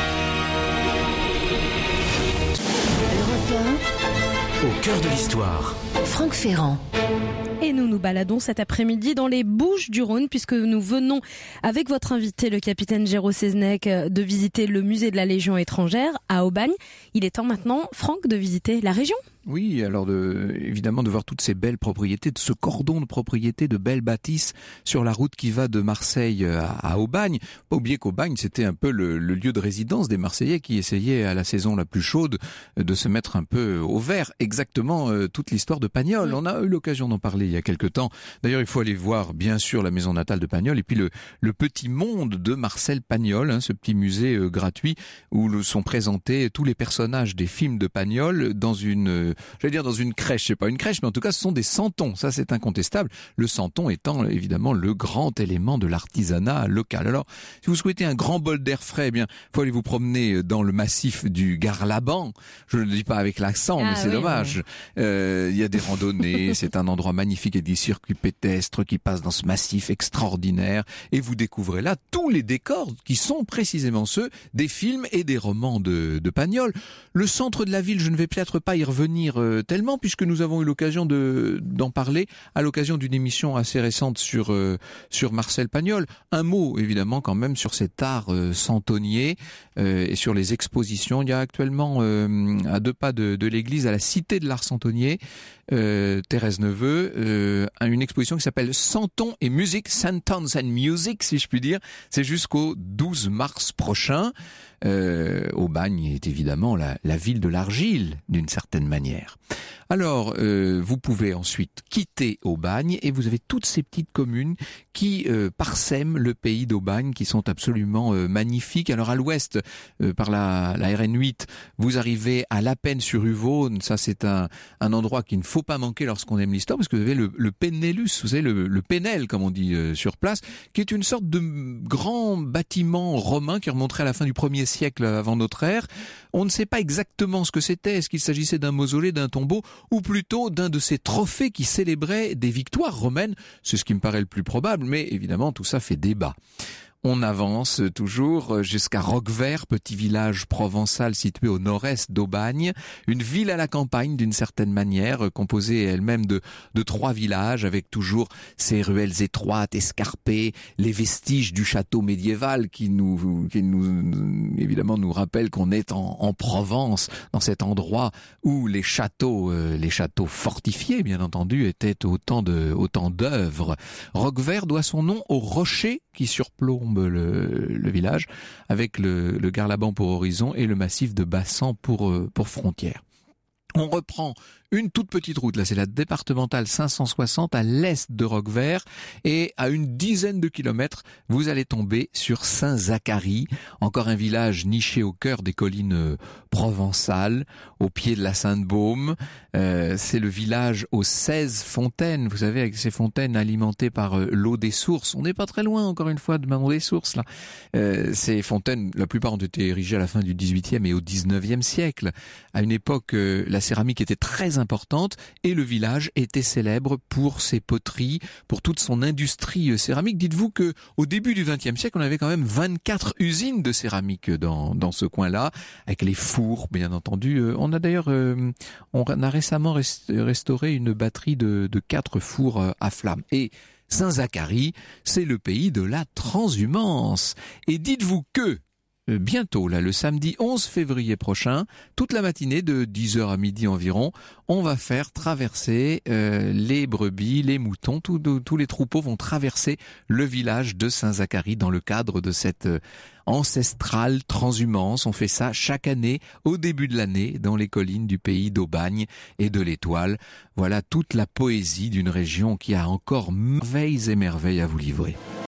Europe Au cœur de l'histoire. 1, Franck Ferrand. Et nous nous baladons cet après-midi dans les Bouches-du-Rhône puisque nous venons avec votre invité, le capitaine Géraud Seznec, de visiter le musée de la Légion étrangère à Aubagne. Il est temps maintenant, Franck, de visiter la région. Oui, alors évidemment de voir toutes ces belles propriétés, de ce cordon de propriétés, de belles bâtisses sur la route qui va de Marseille à Aubagne. Pas oublier qu'Aubagne, c'était un peu le lieu de résidence des Marseillais qui essayaient à la saison la plus chaude de se mettre un peu au vert. Exactement toute l'histoire de Pagnol. On a eu l'occasion d'en parler il y a quelque temps. D'ailleurs, il faut aller voir bien sûr la maison natale de Pagnol et puis le petit monde de Marcel Pagnol, ce petit musée gratuit où sont présentés tous les personnages des films de Pagnol dans une crèche, c'est pas une crèche, mais en tout cas ce sont des santons, ça c'est incontestable, le santon étant évidemment le grand élément de l'artisanat local. Alors, si vous souhaitez un grand bol d'air frais, eh bien, faut aller vous promener dans le massif du Garlaban, je ne le dis pas avec l'accent, mais c'est dommage. Il y a des randonnées, c'est un endroit magnifique et des circuits pédestres qui passent dans ce massif extraordinaire, et vous découvrez là tous les décors qui sont précisément ceux des films et des romans de Pagnol. Le centre de la ville, je ne vais peut-être pas y revenir tellement puisque nous avons eu l'occasion d'en parler à l'occasion d'une émission assez récente sur Marcel Pagnol. Un mot évidemment quand même sur cet art santonnier et sur les expositions. Il y a actuellement à 2 pas de l'église, à la Cité de l'Art Santonnier, Thérèse Neveu, une exposition qui s'appelle Santon et musique, Santons and Music si je puis dire. C'est jusqu'au 12 mars prochain. Aubagne est évidemment la ville de l'argile d'une certaine manière. Alors, vous pouvez ensuite quitter Aubagne et vous avez toutes ces petites communes qui parsèment le pays d'Aubagne, qui sont absolument magnifiques. Alors à l'ouest, par la RN8, vous arrivez à La Penne-sur-Uvône. Ça, c'est un endroit qu'il ne faut pas manquer lorsqu'on aime l'histoire, parce que vous avez le Pennellus, vous savez, le Pennel, comme on dit sur place, qui est une sorte de grand bâtiment romain qui remonterait à la fin du 1er siècle avant notre ère. On ne sait pas exactement ce que c'était. Est-ce qu'il s'agissait d'un mausolée, d'un tombeau, ou plutôt d'un de ces trophées qui célébraient des victoires romaines? C'est ce qui me paraît le plus probable, mais évidemment tout ça fait débat. On avance toujours jusqu'à Roquevert, petit village provençal situé au nord-est d'Aubagne, une ville à la campagne d'une certaine manière, composée elle-même de 3 villages, avec toujours ces ruelles étroites, escarpées, les vestiges du château médiéval qui nous évidemment nous rappellent qu'on est en Provence, dans cet endroit où les châteaux fortifiés, bien entendu, étaient autant d'œuvres. Roquevert doit son nom au rocher qui surplombe le village, avec le Garlaban pour horizon et le massif de Bassan pour frontière. On reprend une toute petite route, là c'est la départementale 560 à l'est de Roquevert, et à une dizaine de kilomètres, vous allez tomber sur Saint-Zacharie, encore un village niché au cœur des collines provençales, au pied de la Sainte-Baume. C'est le village aux 16 fontaines, vous savez, avec ces fontaines alimentées par l'eau des sources. On n'est pas très loin, encore une fois, de Manon des Sources, là. Ces fontaines, la plupart ont été érigées à la fin du XVIIIe et au XIXe siècle. À une époque, la céramique était très importante et le village était célèbre pour ses poteries, pour toute son industrie céramique. Dites-vous que au début du XXe siècle, on avait quand même 24 usines de céramique dans ce coin-là, avec les fours, bien entendu. On a récemment restauré une batterie de 4 fours à flamme. Et Saint-Zacharie, c'est le pays de la transhumance. Et dites-vous que bientôt, là, le samedi 11 février prochain, toute la matinée de 10h à midi environ, on va faire traverser les brebis, les moutons, tous les troupeaux vont traverser le village de Saint-Zacharie dans le cadre de cette ancestrale transhumance. On fait ça chaque année, au début de l'année, dans les collines du pays d'Aubagne et de l'Étoile. Voilà toute la poésie d'une région qui a encore merveilles et merveilles à vous livrer.